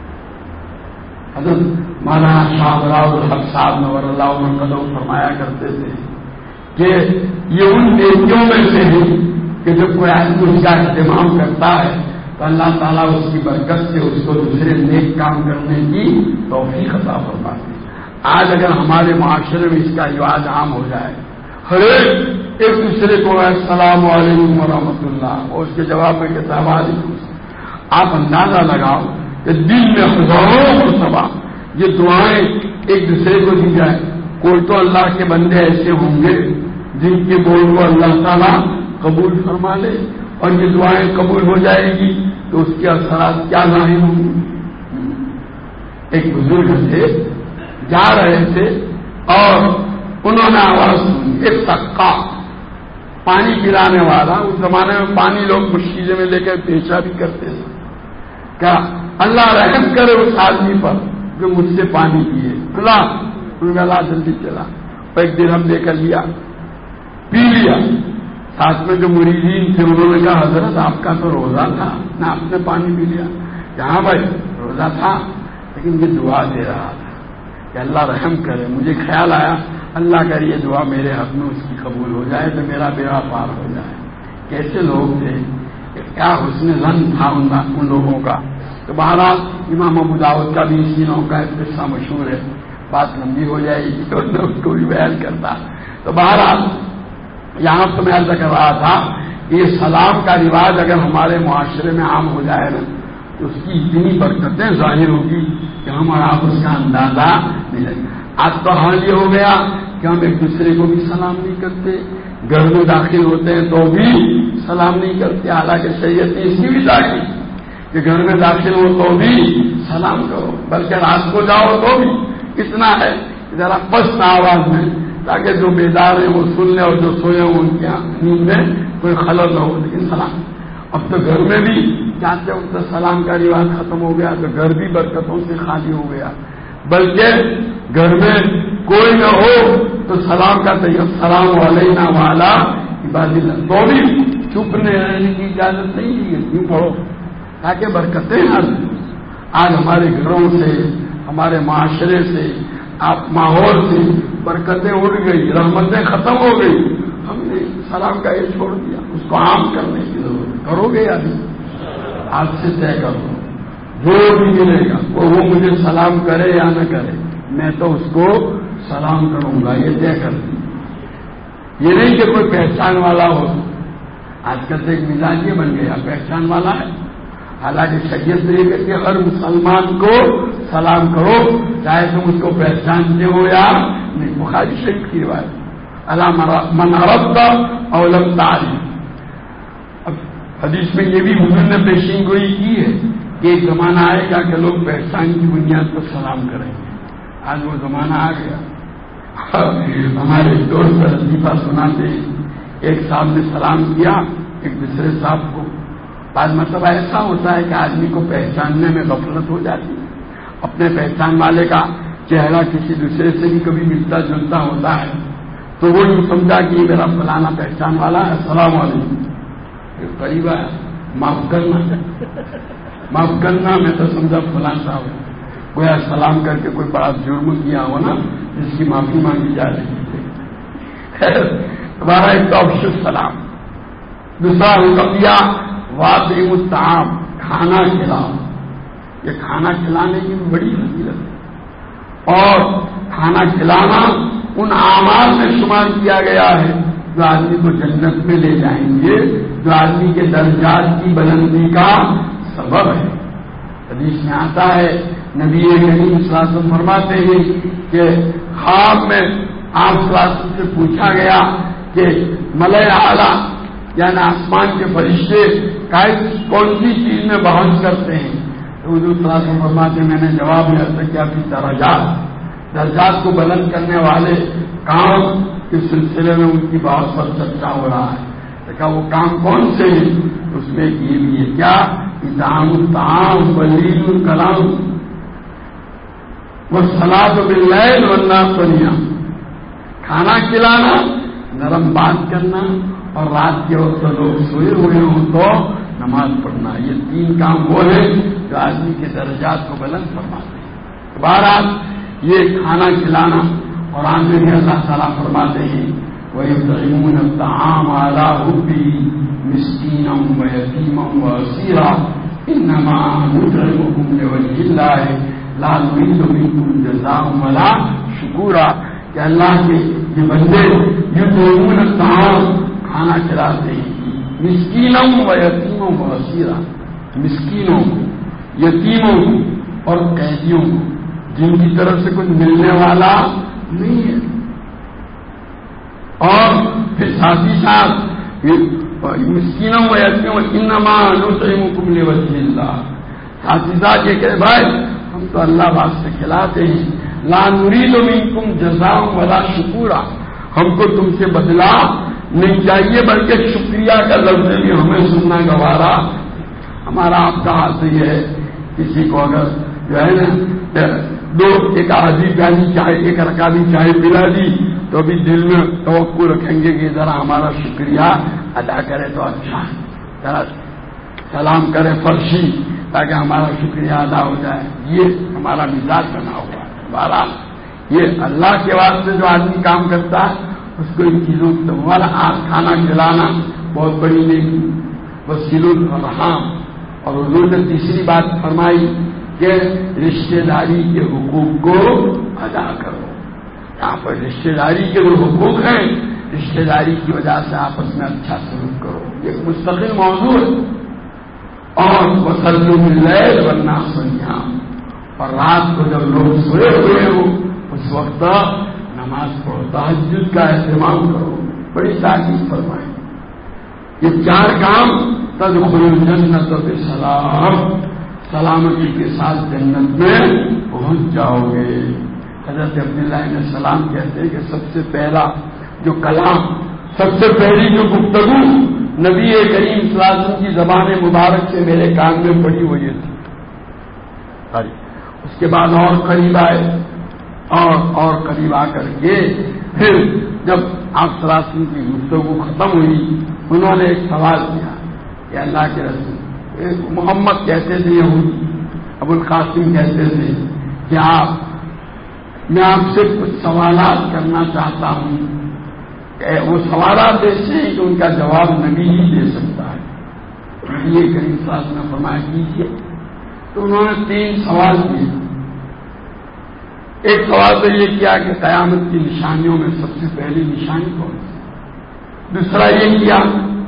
Speaker 1: حضرت مولانا شاہ ولی الحق صاحب نور اللہ عنہ فرمایا کرتے تھے کہ یہ ان نیکیوں میں سے ہے کہ جب کوئی آدمی اس کا اہتمام کرتا ہے تو اللہ تعالیٰ اس کی برکت سے اس کو دوسرے نیک کام کرنے کی توفیق عطا فرماتے ہیں۔ آج اگر ہمارے معاشرے میں اس کا رواج عام ہو جائے، ہر ایک دوسرے کو السلام علیکم ورحمۃ اللہ اور اس کے جواب میں کتاب علیکم، آپ اندازہ لگاؤ کہ دن میں ہزاروں مرتبہ یہ دعائیں ایک دوسرے کو دی جائیں۔ کوئی تو اللہ کے بندے ایسے ہوں گے جن کے بول کو اللہ تعالیٰ قبول فرما لے، اور یہ دعائیں قبول ہو جائے گی تو اس کے اثرات کیا ظاہر ہوں گے۔ ایک بزرگ تھے، جا رہے تھے اور انہوں نے آواز سنی، ایک سقا پانی پلانے والا، اس زمانے میں پانی لوگ مشکیزے میں لے کر بیچا بھی کرتے تھے، کیا اللہ رحم کرے اس آدمی پر جو مجھ سے پانی پیے، اللہ جلدی چلا، ایک درہم لے کر لیا، پی لیا۔ ساتھ میں جو مریدین تھے انہوں نے کہا حضرت آپ کا تو روزہ تھا نہ آپ نے پانی پی لیا؟ کہاں بھائی روزہ تھا لیکن یہ دعا دے رہا تھا کہ اللہ رحم کرے، مجھے خیال آیا اللہ کر یہ دعا میرے حق میں اس کی قبول ہو جائے تو میرا بیڑا پار ہو جائے۔ کیسے لوگ تھے، کیا حسن ظن تھا ان لوگوں کا۔ تو بہرحال امام ابو داؤد کا بھی اسی نوع کا ایک قصہ مشہور ہے، بات لمبی ہو جائے گی تو میں اس کو بھی بیان کرتا۔ تو بہرحال یہاں تو میں عرض کر رہا تھا کہ یہ سلام کا رواج اگر ہمارے معاشرے میں عام ہو جائے نا تو اس کی اتنی برکتیں ظاہر ہوگی کہ ہم اور آپ اس کا اندازہ نہیں لگے۔ آج تو حال یہ ہو گیا کہ ہم ایک دوسرے کو بھی سلام نہیں کرتے، گھر میں داخل ہوتے ہیں تو بھی سلام نہیں کرتے، حالانکہ شریعت نے اس کی بھی تاکید کہ گھر میں داخل ہو تو بھی سلام کرو، بلکہ رات کو جاؤ تو بھی اتنا ہے ذرا پست آواز میں تاکہ جو بیدار ہیں وہ سن لیں اور جو سوئے ہوں ان کی نیند میں کوئی خلل نہ ہو، لیکن سلام۔ اب تو گھر میں بھی جاتے وقت سلام کا رواج ختم ہو گیا تو گھر بھی برکتوں سے خالی ہو گیا۔ بلکہ گھر میں کوئی نہ ہو تو سلام کا طریقہ السلام علینا وعلی عباد اللہ، تو بھی چپ رہنے کی اجازت نہیں دی ہے، کیوں پڑھو تاکہ برکتیں آج ہمارے گھروں سے، ہمارے معاشرے سے، آپ ماحول سے برکتیں اڑ گئی، رحمتیں ختم ہو گئی، ہم نے سلام کا یہ چھوڑ دیا، اس کو عام کرنے کی ضرورت کرو گے یا نہیں؟ آج سے طے کرو، جو بھی ملے گا وہ مجھے سلام کرے یا نہ کرے، میں تو اس کو سلام کروں گا، یہ طے کر دیں۔ یہ نہیں کہ کوئی پہچان والا ہو، آج کل تو ایک مزاج یہ بن گیا پہچان والا ہے، حالانکہ شریعت یہ کہتی ہے ہر مسلمان کو سلام کرو چاہے تم اس کو پہچانتے ہو یا نہیں۔ بخاری شریف کی روایت من عرفت او لم تعرف۔ اب حدیث میں یہ بھی حضور نے پیشین گوئی کی ہے کہ ایک زمانہ آئے گا کہ لوگ پہچان کی بنیاد پر سلام کریں گے، آج وہ زمانہ آ گیا۔ ہمارے دوست لطیفہ سناتے ہیں، ایک صاحب نے سلام کیا ایک دوسرے صاحب کو، بعض مطلب ایسا ہوتا ہے کہ آدمی کو پہچاننے میں غفلت ہو جاتی ہے، اپنے پہچان والے کا چہرہ کسی دوسرے سے بھی کبھی ملتا جلتا ہوتا ہے، تو وہ یوں سمجھا کہ یہ میرا فلانا پہچان والا ہے، السلام علیکم، قریب ہے، معاف کرنا، میں تو سمجھا فلاں صاحب گویا سلام کر کے کوئی بڑا جرم کیا ہو نا جس کی معافی مانگی جا رہی ہے۔ تمہارا ایک تو افشو سلام، دوسرا حکم دیا واطعموا الطعام، کھانا کھلاؤ، یہ کھانا کھلانے کی بڑی فضیلت ہے، اور کھانا کھلانا ان اعمال میں شمار کیا گیا ہے جو آدمی کو جنت میں لے جائیں گے، جو آدمی کے درجات کی بلندی کا سبب ہے۔ حدیث میں آتا ہے نبی کریم صلی اللہ علیہ وسلم فرماتے ہیں کہ خواب میں آپ صلی اللہ علیہ وسلم سے پوچھا گیا کہ ملائے اعلیٰ یعنی آسمان کے فرشتے کون سی چیز میں بحث کرتے ہیں، تو حضور صلی اللہ علیہ وسلم فرماتے ہیں میں نے جواب میں عرض کیا کہ درجات کو بلند کرنے والے کام کے سلسلے میں ان کی بحث پر چرچا ہو رہا ہے، دیکھا وہ کام کون سے ہیں، اس میں یہ بھی ہے کیا اطعام الطعام ولیل الکلام والصلاۃ باللیل والناس نیام، کھانا کھلانا، نرم بات کرنا، اور رات کے وقت لوگ سوئے ہوئے ہوں تو نماز پڑھنا، یہ تین کام وہ ہیں جو آدمی کے درجات کو بلند فرماتے ہیں۔ بہرحال یہ کھانا کھلانا، قرآن میں بھی اللہ تعالیٰ فرماتے ہیں وَيُطْعِمُونَ الطَّعَامَ عَلَىٰ حُبِّهِ مِسْكِينًا وَيَتِيمًا وَأَسِيرًا إِنَّمَا نُطْعِمُكُمْ لِوَجْهِ اللَّهِ لَا نُرِيدُ مِنكُمْ جَزَاءً وَلَا شُكُورًا، کہ اللہ کے یہ بندے یطعمون الطعام، کھانا کھلاتے ہیں، مسکینوں و یتیموں و اسیرا، مسکینوں کو، یتیموں کو اور قیدیوں کو جن کی طرف سے کچھ ملنے والا نہیں ہے، اور پھر ساتھ ہی ساتھ مسکینوں و یتیموں انما نطعمکم لوجہ اللہ، ساتھ ہی ساتھ یہ کہ بھائی ہم تو اللہ واسطے کھلاتے ہیں، لا نرید منکم جزاء ولا شکورا، ہم کو تم سے بدلہ نہیں چاہیے بلکہ شکریہ کا لفظ بھی ہمیں سننا گوارا۔ ہمارا آپ کا حال یہ ہے، کسی کو اگر جو ہے نا ایک آدھی پیالی چائے ایک رکابی چائے پلا دی تو ابھی دل میں توقع رکھیں گے کہ ذرا ہمارا شکریہ ادا کرے تو اچھا ہے، ذرا سلام کرے فرشی تاکہ ہمارا شکریہ ادا ہو جائے، یہ ہمارا مزاج بنا ہوا ہے۔ بہرحال یہ اللہ کے واسطے جو آدمی کام کرتا ہے اس کو ان چیزوں کی والا کھانا کھلانا بہت بڑی نیکی، وسیل الرحام، اور حضور نے تیسری بات فرمائی کہ رشتہ داری کے حقوق کو ادا کرو۔ یہاں پر رشتہ داری کے جو حقوق ہیں، رشتہ داری کی وجہ سے آپس میں اچھا سلوک کرو، یہ ایک مستقل موضوع ہے۔ اور وصلوا باللیل والناس نیام، اور رات کو جب لوگ سوئے ہوئے ہو اس وقت نماز پڑھو، تہجد کا اہتمام کرو، بڑی تاکید فرمائیں۔ یہ چار کام تدخلوا الجنۃ بسلام، سلامتی کے ساتھ جنت میں پہنچ جاؤ گے۔ حضرت عبداللہ نے سلام کہتے ہیں کہ سب سے پہلا جو کلام، سب سے پہلی جو گفتگو نبی کریم صلی اللہ علیہ وسلم کی زبان مبارک سے میرے کان میں پڑی ہوئی تھی، اس کے بعد اور قریب آئے اور قریب آ کر کے پھر جب آپ صلی اللہ علیہ وسلم کی گفتگو ختم ہوئی، انہوں نے ایک سوال کیا کہ اللہ کے رسول، محمد کہتے تھے یہودی، ابو القاسم کہتے تھے کہ میں آپ سے کچھ سوالات کرنا چاہتا ہوں، کہ وہ سوالات ایسے ہیں کہ ان کا جواب نبی ہی دے سکتا ہے۔ یہ کریم صلی اللہ علیہ وسلم نے فرمایا کیجیے۔ تو انہوں نے 3 سوال کیے۔ ایک سوال تو یہ کیا کہ قیامت کی نشانیوں میں سب سے پہلی نشانی کون سی؟ دوسرا یہ کیا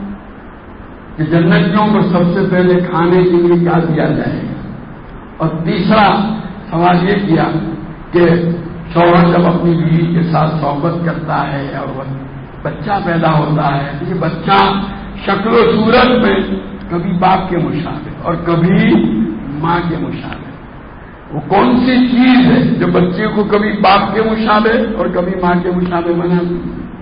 Speaker 1: کہ جنتیوں کو سب سے پہلے کھانے کے لیے کیا دیا جائے گا؟ اور تیسرا سوال یہ کیا کہ شوہر جب اپنی بیوی کے ساتھ صحبت کرتا ہے اور وہ بچہ پیدا ہوتا ہے، یہ بچہ شکل و صورت میں کبھی باپ کے مشابہ اور کبھی ماں کے مشابہ، وہ کون سی چیز ہے جو بچے کو کبھی باپ کے مشابہ اور کبھی ماں کے مشابہ بناتی؟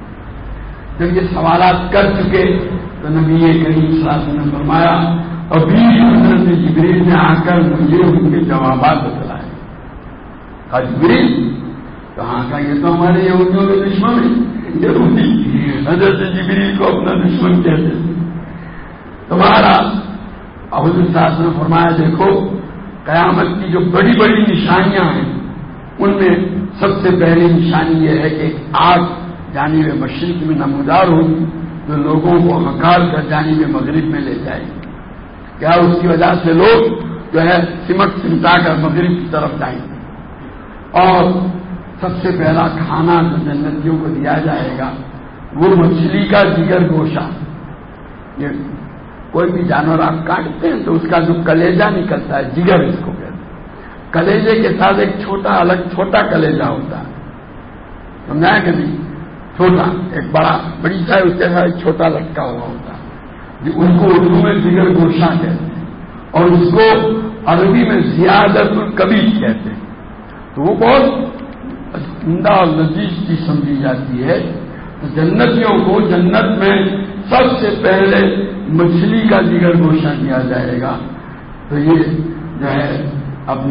Speaker 1: جب یہ سوالات کر چکے تو نبی کریم صلی اللہ علیہ وسلم نے فرمایا، ابھی حضرت جبریل نے آ کر مجھے ان کے جوابات بتلائے۔ کہا جبریل؟ کہاں کا؟ یہ تو ہمارے یہودیوں کے دشمن ہے، یہودی حضرت جبریل کو اپنا دشمن کہتے تھے۔ تمہارا حضور صلی اللہ علیہ وسلم نے فرمایا، دیکھو قیامت کی جو بڑی بڑی نشانیاں ہیں ان میں سب سے پہلی نشانی یہ ہے کہ ایک آگ جانب مشرق میں نمودار ہوگی جو لوگوں کو ہکال کر جانب مغرب میں لے جائے گی۔ کیا اس کی وجہ سے لوگ جو ہے سمٹا کر مغرب کی طرف جائیں گے، اور سب سے پہلا کھانا جو جنتیوں کو دیا جائے گا وہ مچھلی کا جگر گوشہ۔ یہ کوئی بھی جانور آپ کاٹتے ہیں تو اس کا جو کلیجہ نکلتا ہے، جگر اس کو کہتے ہیں، کلیجے کے ساتھ ایک چھوٹا کلیجہ ہوتا ہے، سمجھایا کہ نہیں؟ چھوٹا ایک بڑی چائے اس کے ساتھ ایک چھوٹا لٹکا ہوا ہوتا ہے، ان کو اردو میں جگر گوشہ کہتے ہیں، اور اس کو عربی میں زیادت الکبیر کہتے ہیں۔ تو وہ بہت عمدہ اور لذیذ چیز سمجھی جاتی ہے۔ تو جنتیوں کو جنت میں سب سے پہلے مچھلی کا جگر گوشہ دیا جائے گا۔ تو یہ جو ہے اپنے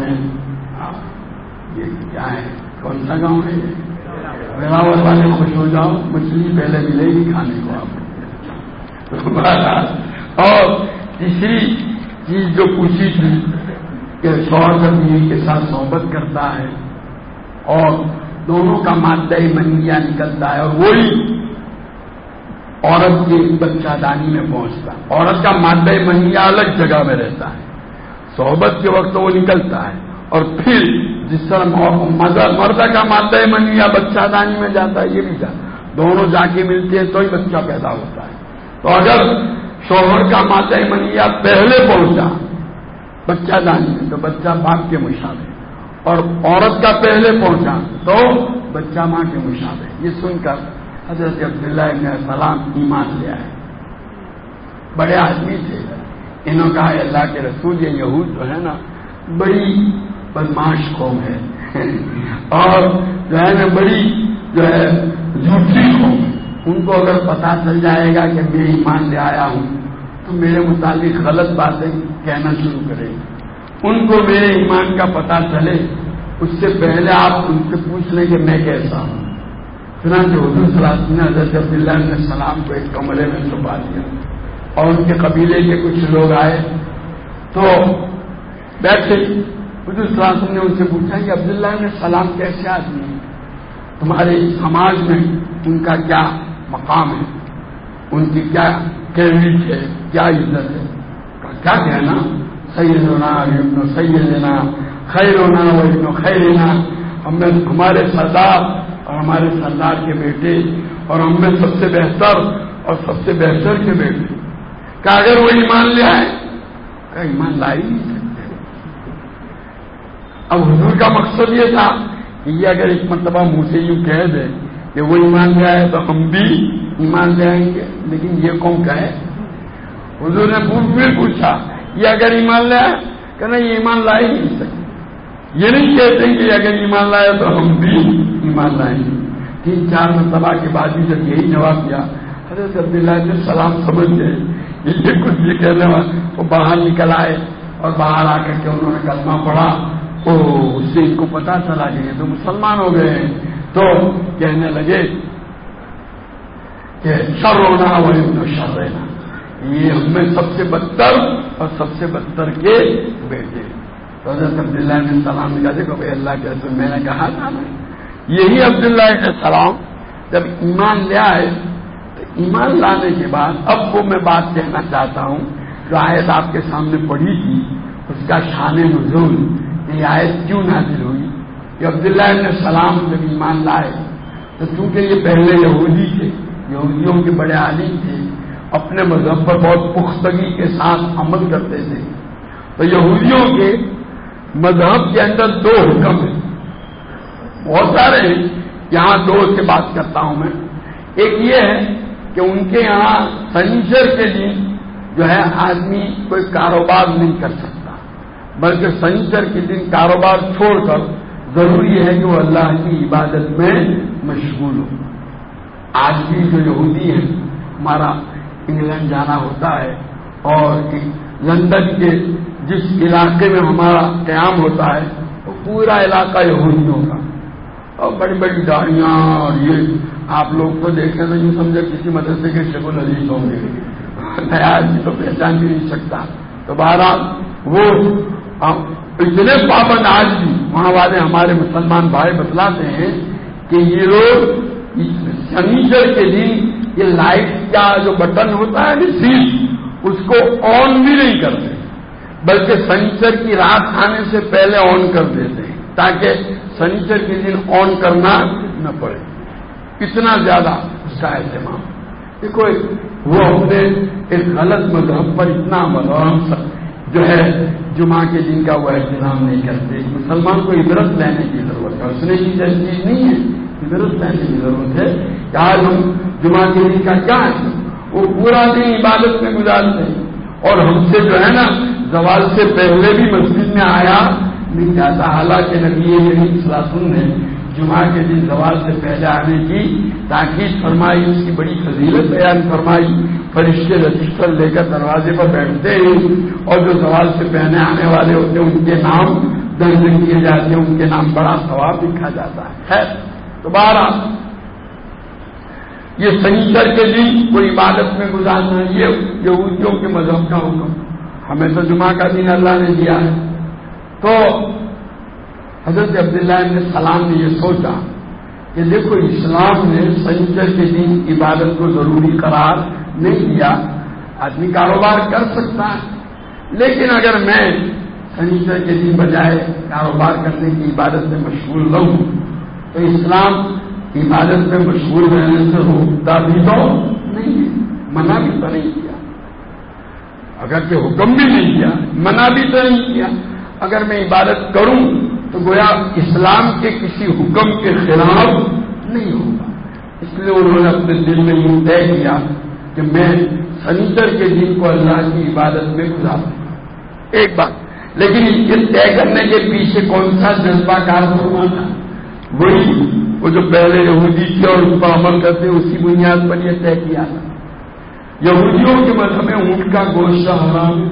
Speaker 1: یہ کیا ہے، کون سا گاؤں ہے؟ ویراوٹ والے خوش ہو جاؤ، مچھلی پہلے ملے گی کھانے کو آپ۔ اور تیسری چیز جو پوچھی تھی کہ شوہر بیوی کے ساتھ صحبت کرتا ہے اور دونوں کا مادہ منیہ نکلتا ہے، اور وہی عورت کے بچہ دانی میں پہنچتا ہے۔ عورت کا مادہ منیہ الگ جگہ میں رہتا ہے، صحبت کے وقت وہ نکلتا ہے، اور پھر جس طرح مرد کا مادہ منیہ بچہ دانی میں جاتا ہے، یہ بھی جاتا ہے، دونوں جا کے ملتے ہیں تو ہی بچہ پیدا ہوتا ہے۔ تو اگر شوہر کا مادہ منیہ پہلے پہنچا بچہ دانی میں تو بچہ باپ کے مشابہ، اور عورت کا پہلے پہنچا تو بچہ ماں کے مشابہ۔ یہ سن کر حضرت عبداللہ ابن سلام ایمان لے آئے، بڑے آدمی تھے۔ انہوں نے کہا اللہ کے رسول، یہ یہود جو ہے نا بڑی بدماش قوم ہے، اور جو ہے نا بڑی جو ہے جھوٹی قوم ہے، ان کو اگر پتا چل جائے گا کہ میں ایمان لے آیا ہوں تو میرے متعلق غلط باتیں کہنا شروع کرے گی۔ ان کو میرے ایمان کا پتا چلے اس سے پہلے آپ ان سے پوچھ لیں کہ میں کیسا ہوں۔ چنانچہ حضور صلی اللہ علیہ وسلم نے حضرت عبداللہ علیہ السلام کو ایک کمرے میں چھپا دیا، اور ان کے قبیلے کے کچھ لوگ آئے تو بیٹھے۔ حضور صلی اللہ علیہ وسلم نے ان سے پوچھا کہ عبداللہ علیہ السلام کیسے آدمی ہیں، تمہارے سماج میں ان کا کیا مقام ہے، ان کی کیا کریڈٹ ہے، کیا عزت ہے؟ کیا کہنا، سیدنا ابن سیدنا خیرنا و ابن خیرنا، ہمارے سردار اور ہمارے سردار کے بیٹے، اور ہم میں سب سے بہتر اور سب سے بہتر کے بیٹے۔ کہ اگر وہ ایمان لے آئے، کہ ایمان لا ہی نہیں سکتے۔ اب حضور کا مقصد یہ تھا کہ یہ اگر ایک مرتبہ منہ سے یوں کہہ دے کہ وہ ایمان لے آئے تو ہم بھی ایمان لے آئیں گے، لیکن یہ کون کہے؟ حضور نے پھر پوچھا یہ اگر ایمان لائے، کہ نہیں یہ ایمان لا ہی نہیں سکتے، یہ نہیں کہتے کہ اگر ایمان لائے تو ہم بھی ایمان لائیں گے۔ 3-4 مرتبہ کے بعد بھی جب یہی جواب دیا، حضرت عبداللہ علیہ السلام سمجھ گئے یہ کچھ یہ کہنے والا، وہ باہر نکل آئے، اور باہر آ کر کے انہوں نے کلمہ پڑھا۔ اس سے ان کو پتا چلا کہ یہ تو مسلمان ہو گئے ہیں، تو کہنے لگے کہ شر ہونا و ابن شر رہنا، یہ ہم میں سب سے بدتر اور سب سے بدتر کے بیٹے۔ تو حضرت عبداللہ علیہ السلام نے کہا دیکھو بھائی اللہ کے رسول، میں نے کہا تھا نا۔ یہی عبداللہ علیہ السلام جب ایمان لے آئے تو ایمان لانے کے بعد اب وہ میں بات کہنا چاہتا ہوں جو آیت آپ کے سامنے پڑھی تھی، اس کا شان نزول، یہ آیت کیوں نازل ہوئی کہ عبداللہ علیہ السلام جب ایمان لائے تو چونکہ یہ پہلے یہودی تھے، یہودیوں کے بڑے عالم تھے، اپنے مذہب پر بہت پختگی کے ساتھ عمل کرتے تھے، تو یہودیوں کے مذہب کے اندر دو حکم ہیں، بہت سارے ہیں، یہاں دو سے بات کرتا ہوں میں۔ ایک یہ ہے کہ ان کے یہاں سنیچر کے دن جو ہے آدمی کوئی کاروبار نہیں کر سکتا، بلکہ سنیچر کے دن کاروبار چھوڑ کر ضروری ہے کہ وہ اللہ کی عبادت میں مشغول ہو۔ آج بھی جو یہودی ہیں، ہمارا انگلینڈ جانا ہوتا ہے اور لندن کے جس علاقے میں ہمارا قیام ہوتا ہے وہ پورا علاقہ یہودیوں کا، اور بڑی بڑی گاڑیاں، اور یہ آپ لوگ تو دیکھیں تو یوں سمجھے کسی مدرسے کے شیخ الحدیث ہوں گے، نیا آدمی تو پہچان بھی نہیں سکتا۔ تو بہرحال وہ اتنے پابند آج بھی وہاں والے ہمارے مسلمان بھائی بتلاتے ہیں کہ یہ لوگ سنیچر کے دن یہ لائٹ کا جو بٹن ہوتا ہے نا سوئچ، اس کو آن بھی نہیں کرتے، بلکہ سنیچر کی رات آنے سے پہلے آن کر دیتے ہیں تاکہ سنیچر کے دن آن کرنا نہ پڑے۔ اتنا زیادہ اس کا اہتمام۔ دیکھو وہ اپنے ایک غلط مذہب پر اتنا عمل، اور ہم سب جو ہے جمعہ کے دن کا وہ اہتمام نہیں کرتے۔ مسلمان کو عبرت لینے کی ضرورت ہے، اس نے کی جیسی چیز نہیں ہے، عبرت لینے کی ضرورت ہے کہ آج ہم جمعہ کے دن کا کیا ہے، وہ پورا دن عبادت میں گزارتے ہیں، اور ہم سے جو ہے نا زوال سے پہلے بھی مسجد میں آیا نہیں جاتا، حالانکہ نبی کریم صلی اللہ علیہ وسلم نے جمعہ کے دن زوال سے پہلے آنے کی تاکید فرمائی، اس کی بڑی فضیلت بیان فرمائی۔ فرشتے رجسٹر لے کر دروازے پر بیٹھتے ہیں اور جو زوال سے پہلے آنے والے ہوتے ہیں ان کے نام درج کیے جاتے ہیں، ان کے نام بڑا ثواب لکھا جاتا ہے۔ خیر دوبارہ یہ سنیچر کے دن کوئی عبادت میں گزارنا یہ یہودیوں کے مذہب کا حکم، ہمیں تو جمعہ کا دن اللہ نے دیا ہے۔ تو حضرت عبداللہ علیہ السلام نے یہ سوچا کہ دیکھو اسلام نے سنیچر کے دن عبادت کو ضروری قرار نہیں دیا، آدمی کاروبار کر سکتا ہے، لیکن اگر میں سنیچر کے دن بجائے کاروبار کرنے کی عبادت میں مشغول رہوں تو اسلام عبادت میں مشغول رہنے سے روکتا بھی تو نہیں ہے، منع بھی تو نہیں کیا، اگر کہ حکم بھی نہیں کیا، منع بھی تو نہیں کیا۔ اگر میں عبادت کروں تو گویا اسلام کے کسی حکم کے خلاف نہیں ہوگا، اس لیے انہوں نے اپنے دل میں یہ طے کیا کہ میں سنیچر کے دن کو اللہ کی عبادت میں گزاروں گا۔ ایک بات، لیکن اس طے کرنے کے پیچھے کون سا جذبہ کار فرما تھا؟ وہی وہ جو پہلے یہودی تھے اور اس پر عمل کرتے اسی بنیاد پر یہ طے کیا تھا۔ یہودیوں کے مذہب میں اونٹ کا گوشت حرام ہے،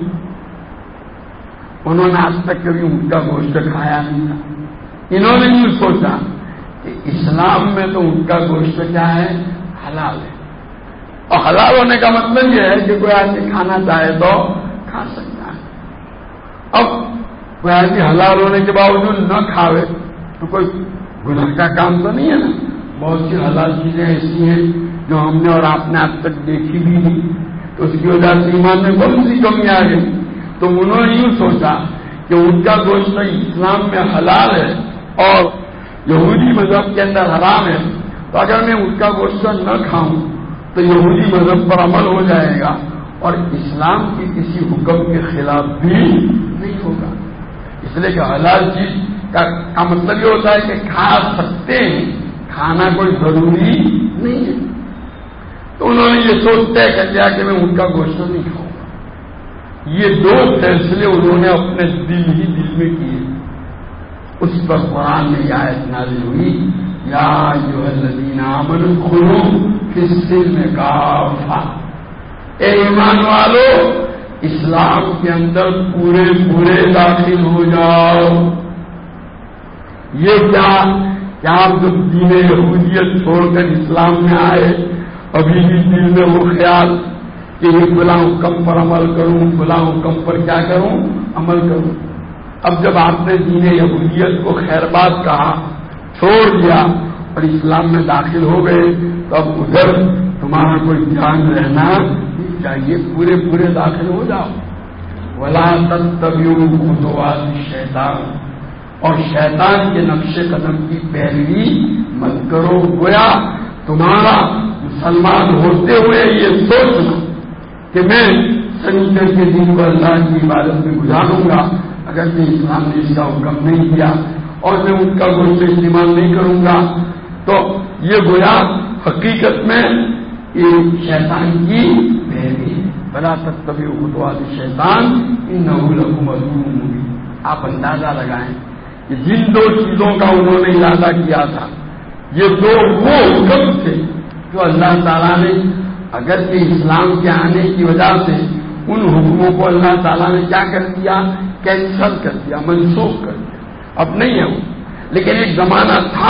Speaker 1: انہوں نے آج تک کبھی اونٹ کا گوشت کھایا نہیں تھا۔ انہوں نے یہ سوچا کہ اسلام میں تو اونٹ کا گوشت کیا ہے، حلال ہے، اور حلال ہونے کا مطلب یہ ہے کہ کوئی آدمی کھانا چاہے تو کھا سکتا ہے۔ اب کوئی آدمی حلال ہونے کے باوجود نہ کھاوے تو کوئی گناہ کا کام تو نہیں ہے نا۔ بہت سی حلال چیزیں ایسی ہیں جو ہم نے اور آپ نے آج تک دیکھی بھی نہیں، تو اس کی وجہ سے ایمان میں بہت سی کمی آ گئی۔ تو انہوں نے یوں سوچا کہ ان کا گوشت اسلام میں حلال ہے اور یہودی مذہب کے اندر حرام ہے، تو اگر میں ان کا گوشت نہ کھاؤں تو یہودی مذہب پر عمل ہو جائے گا اور اسلام کے کسی حکم کے خلاف بھی نہیں ہوگا۔ اس لیے کہ حلال چیز کا مطلب یہ ہوتا ہے کہ کھا سکتے ہیں، کھانا کوئی ضروری نہیں ہے۔ تو انہوں نے یہ سوچ طے کر لیا کہ میں ان کا گوشت نہیں کھاؤں۔ یہ دو فیصلے انہوں نے اپنے دل ہی دل میں کیے، اس پر قرآن میں یہ آیت نازل ہوئی، یا ایھا الذین آمنوا ادخلوا فی السلم کافہ، اے ایمان والو اسلام کے اندر پورے داخل ہو جاؤ۔ یہ کیا کہ آپ جب دین یہودیت چھوڑ کر اسلام میں آئے ابھی بھی دل میں وہ خیال کہ یہ فلاں حکم پر عمل کروں، فلاں حکم پر کیا کروں، عمل کروں۔ اب جب آپ نے دین یہودیت کو خیر بات کہا، چھوڑ دیا اور اسلام میں داخل ہو گئے، تو اب ادھر تمہارا کوئی دھیان رہنا نہیں چاہیے، پورے پورے داخل ہو جاؤ۔ ولا تتبعوا خطوات الشیطان، اور شیطان کے نقش قدم کی پیروی مت کرو۔ گویا تمہارا مسلمان ہوتے ہوئے یہ سوچنا کہ میں سنیچر کے دن کو اللہ کی عبادت میں گزاروں گا، اگر کہ اسلام نے اس کا حکم نہیں کیا اور میں ان کا گوشت استعمال نہیں کروں گا، تو یہ گویا حقیقت میں یہ شیطان کی پیروی ہے۔ بلا تتبعوا خطوات الشیطان انہ لکم عدو مبین۔ آپ اندازہ لگائیں کہ جن دو چیزوں کا انہوں نے ارادہ کیا تھا، یہ دو وہ حکم تھے جو اللہ تعالیٰ نے اگر کہ اسلام کے آنے کی وجہ سے ان حکموں کو اللہ تعالیٰ نے کیا کر دیا، کینسل کر دیا، منسوخ کر دیا، اب نہیں ہے وہ۔ لیکن ایک زمانہ تھا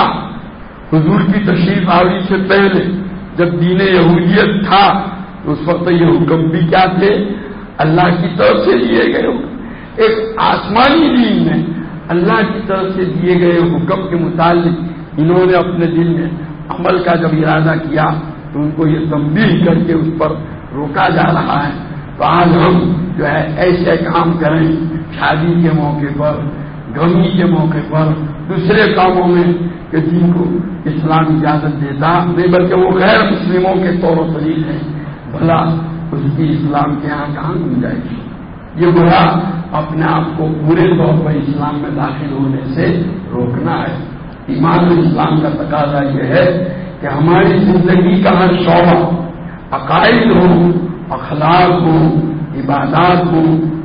Speaker 1: حضور کی تشریف آوری سے پہلے جب دین یہودیت تھا، اس وقت یہ حکم بھی کیا تھے، اللہ کی طرف سے دیے گئے حکم۔ ایک آسمانی دین میں اللہ کی طرف سے دیے گئے حکم کے متعلق انہوں نے اپنے دل میں عمل کا جب ارادہ کیا تو ان کو یہ تنبیہ کر کے اس پر روکا جا رہا ہے۔ تو آج ہم جو ہے ایسے کام کریں شادی کے موقع پر، غمی کے موقع پر، دوسرے کاموں میں کہ جن کو اسلام اجازت دیتا نہیں بلکہ وہ غیر مسلموں کے طور و طریق ہیں، بھلا اس کی اسلام کے یہاں کہاں گنجائش ہے؟ یہ بڑا اپنے آپ کو پورے طور پر اسلام میں داخل ہونے سے روکنا ہے۔ ایمان اسلام کا تقاضا یہ ہے کہ ہماری زندگی کا ہر شعبہ، عقائد ہو، اخلاق ہو، عبادات ہو،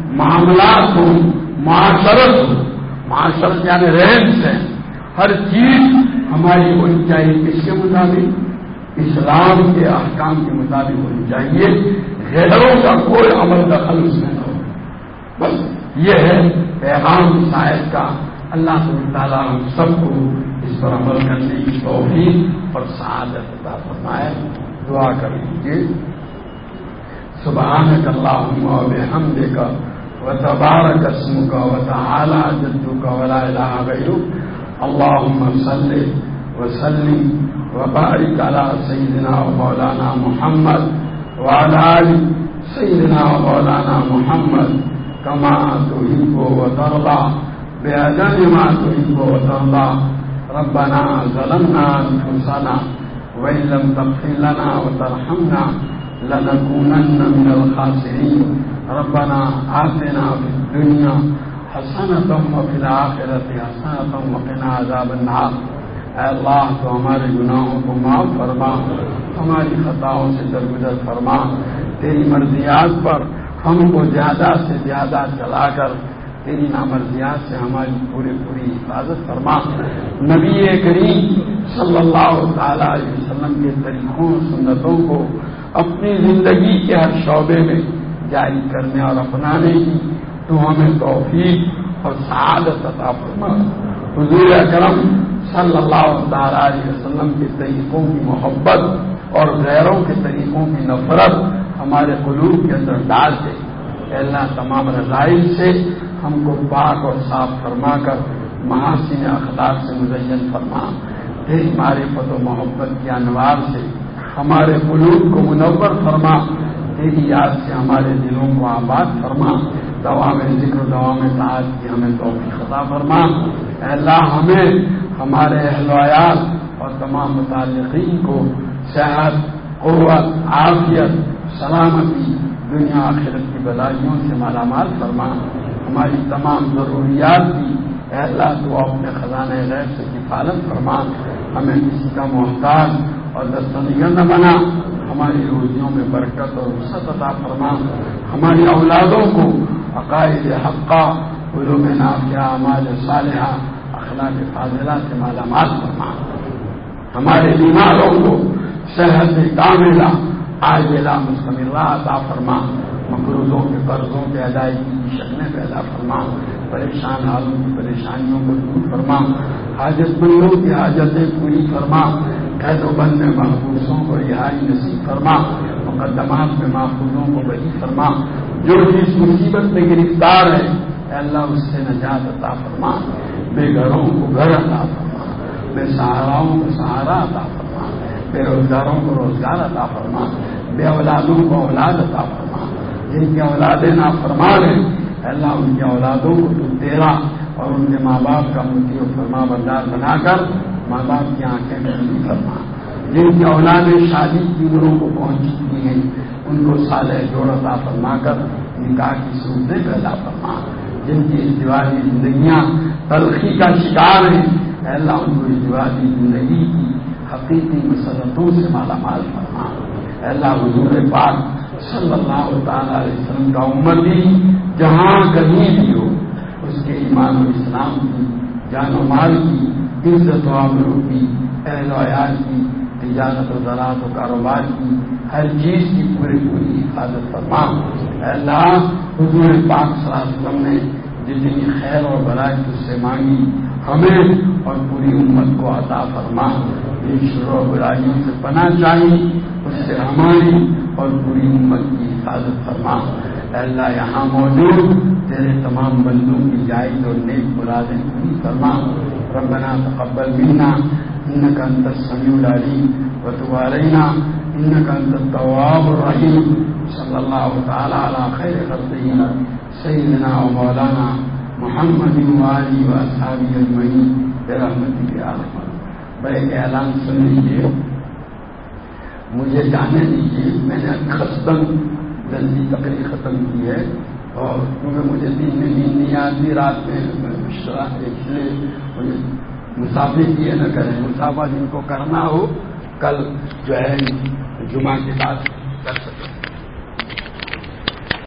Speaker 1: معاملات ہو، معاشرت ہو، معاشرت یعنی رہن سہن، ہر چیز ہماری ہونی چاہیے کس کے مطابق، اسلام کے احکام کے مطابق ہونی چاہیے، غیروں کا کوئی عمل دخل اس میں نہ ہو۔ بس یہ ہے پیغام شاید کا۔ اللہ تعالیٰ ہم سب کو اس پر عمل کرنے کی توفیق اور سعادت عطا فرمائے۔ دعا کر لیجیے۔ سبحانک اللہم و بحمدک وتبارک اسمک وتعالی جدک ولا الہ غیرک، اللہم صلی وسلم وبارک علی سیدنا و مولانا محمد وعلی آل سیدنا و مولانا محمد کما تحب وترضى بعدد ما تحب وترضى۔ ربنا ظلمنا انفسنا وإن لم تغفر لنا وترحمنا لنكونن من الخاسرين۔ ربنا آتنا في الدنيا حسنة وفي الآخرة حسنة وقنا عذاب النار۔ اے اللہ تو ہمارے گناہوں کو معاف فرما، ہماری خطاؤں سے درگزر فرما، تیری مرضیات پر ہم کو زیادہ سے زیادہ چلا کر تیری نامرضیات سے ہماری پوری حفاظت فرما۔ نبی کریم صلی اللہ تعالی علیہ وسلم کے طریقوں سنتوں کو اپنی زندگی کے ہر شعبے میں جاری کرنے اور اپنانے کی تو ہمیں توفیق اور سعادت عطا فرما۔ حضور اکرم صلی اللہ تعالی علیہ وسلم کے طریقوں کی محبت اور غیروں کے طریقوں کی نفرت ہمارے قلوب کے اندر ڈال دے۔ اے اللہ تمام رذائل سے ہم کو پاک اور صاف فرما کر محاسن اخلاق سے مزین فرما۔ تیری معرفت و محبت کی انوار سے ہمارے قلوب کو منور فرما، تیری یاد سے ہمارے دلوں کو آباد فرما۔ دوام ذکر و دوام طاعت کی ہمیں توفیق عطا فرما۔ اے اللہ ہمیں، ہمارے اہل و عیال اور تمام متعلقین کو صحت، قوت، عافیت، سلامتی، دنیا آخرت کی بلائیوں سے مالا مال فرما۔ ہماری تمام ضروریات کی اے اللہ تو اپنے خزانہ غیب سے کفالت فرما۔ ہمیں کسی کا محتاج اور دستنگر نہ بنا، ہماری روزیوں میں برکت اور وسعت عطا فرما۔ ہماری اولادوں کو عقائد حقہ، علوم نافعہ، اعمال صالحہ، اخلاق فاضلہ سے مالا مال فرما۔ ہمارے بیماروں کو صحت کاملہ عاجلہ مستمرہ عطا فرما۔ مقروضوں کے قرضوں کے ادائیگی کی کی شکلیں پیدا فرما، پریشان حالوں کی پریشانیوں کو دور فرما، حاجت مندوں کی حاجتیں پوری فرما، قید و بند میں محبوسوں کو رہائی نصیب فرما، مقدمات میں محفوظوں کو بری فرما، جو جس مصیبت میں گرفتار ہے اے اللہ اس سے نجات عطا فرما، بے گھروں کو گھر عطا فرما، بے سہاراؤں کو سہارا عطا فرما، بے روزگاروں کو روزگار عطا فرما، بے اولادوں کو اولاد عطا فرما، جن کی اولادیں نافرمان ہیں اے اللہ ان کی اولادوں کو تو تیرا اور ان کے ماں باپ کا مطیع و فرما بردار بنا کر ماں باپ کی آنکھیں ٹھنڈی فرما، جن کی اولادیں شادی کی عمروں کو پہنچ چکی ہیں ان کو صالح جوڑ عطا فرما کر نکاح کی صورتیں پیدا فرما، جن کی ازدواجی زندگیاں تلخی کا شکار ہیں اے اللہ ان کو ازدواجی زندگی کی حقیقی مسرتوں سے مالا مال فرما، اے اللہ حضور پاک صلی اللہ تعالی علیہ وسلم کا امتی جہاں کہیں بھی ہو اس کے ایمان و اسلام کی، جان و مال کی، عزت و آبرو کی، اہل و عیال کی، تجارت و زراعت و کاروبار کی، ہر چیز کی پوری حفاظت فرما، اے اللہ حضور پاک صلی اللہ علیہ وسلم نے جتنی خیر اور بھلائی تجھ سے مانگی ہمیں اور پوری امت کو عطا فرما، جن شر و برائیوں سے پناہ چاہیے اس سے ہماری اور پوری امت کی حفاظت فرما، اے اللہ یہاں موجود تیرے تمام بندوں کی جائز اور نیک مرادیں پوری فرما، ربنا تقبل منا انك انت السميع العليم وتب علينا انك انت التواب الرحيم، صلى الله تعالى على خير خلقه سيدنا ومولانا محمد وآله واصحابه اجمعين برحمتك يا ارحم۔ میں ایک اعلان سن لیجیے، مجھے جانے دیجیے، میں نے خستاً جلدی تقریر ختم کی ہے اور کیونکہ مجھے دن میں نیند نہیں آتی، رات میں اس لیے مجھے مسافر کیے نہ کریں، مسافر جن کو کرنا ہو کل جو ہے جمعہ کے بعد کر سکتے۔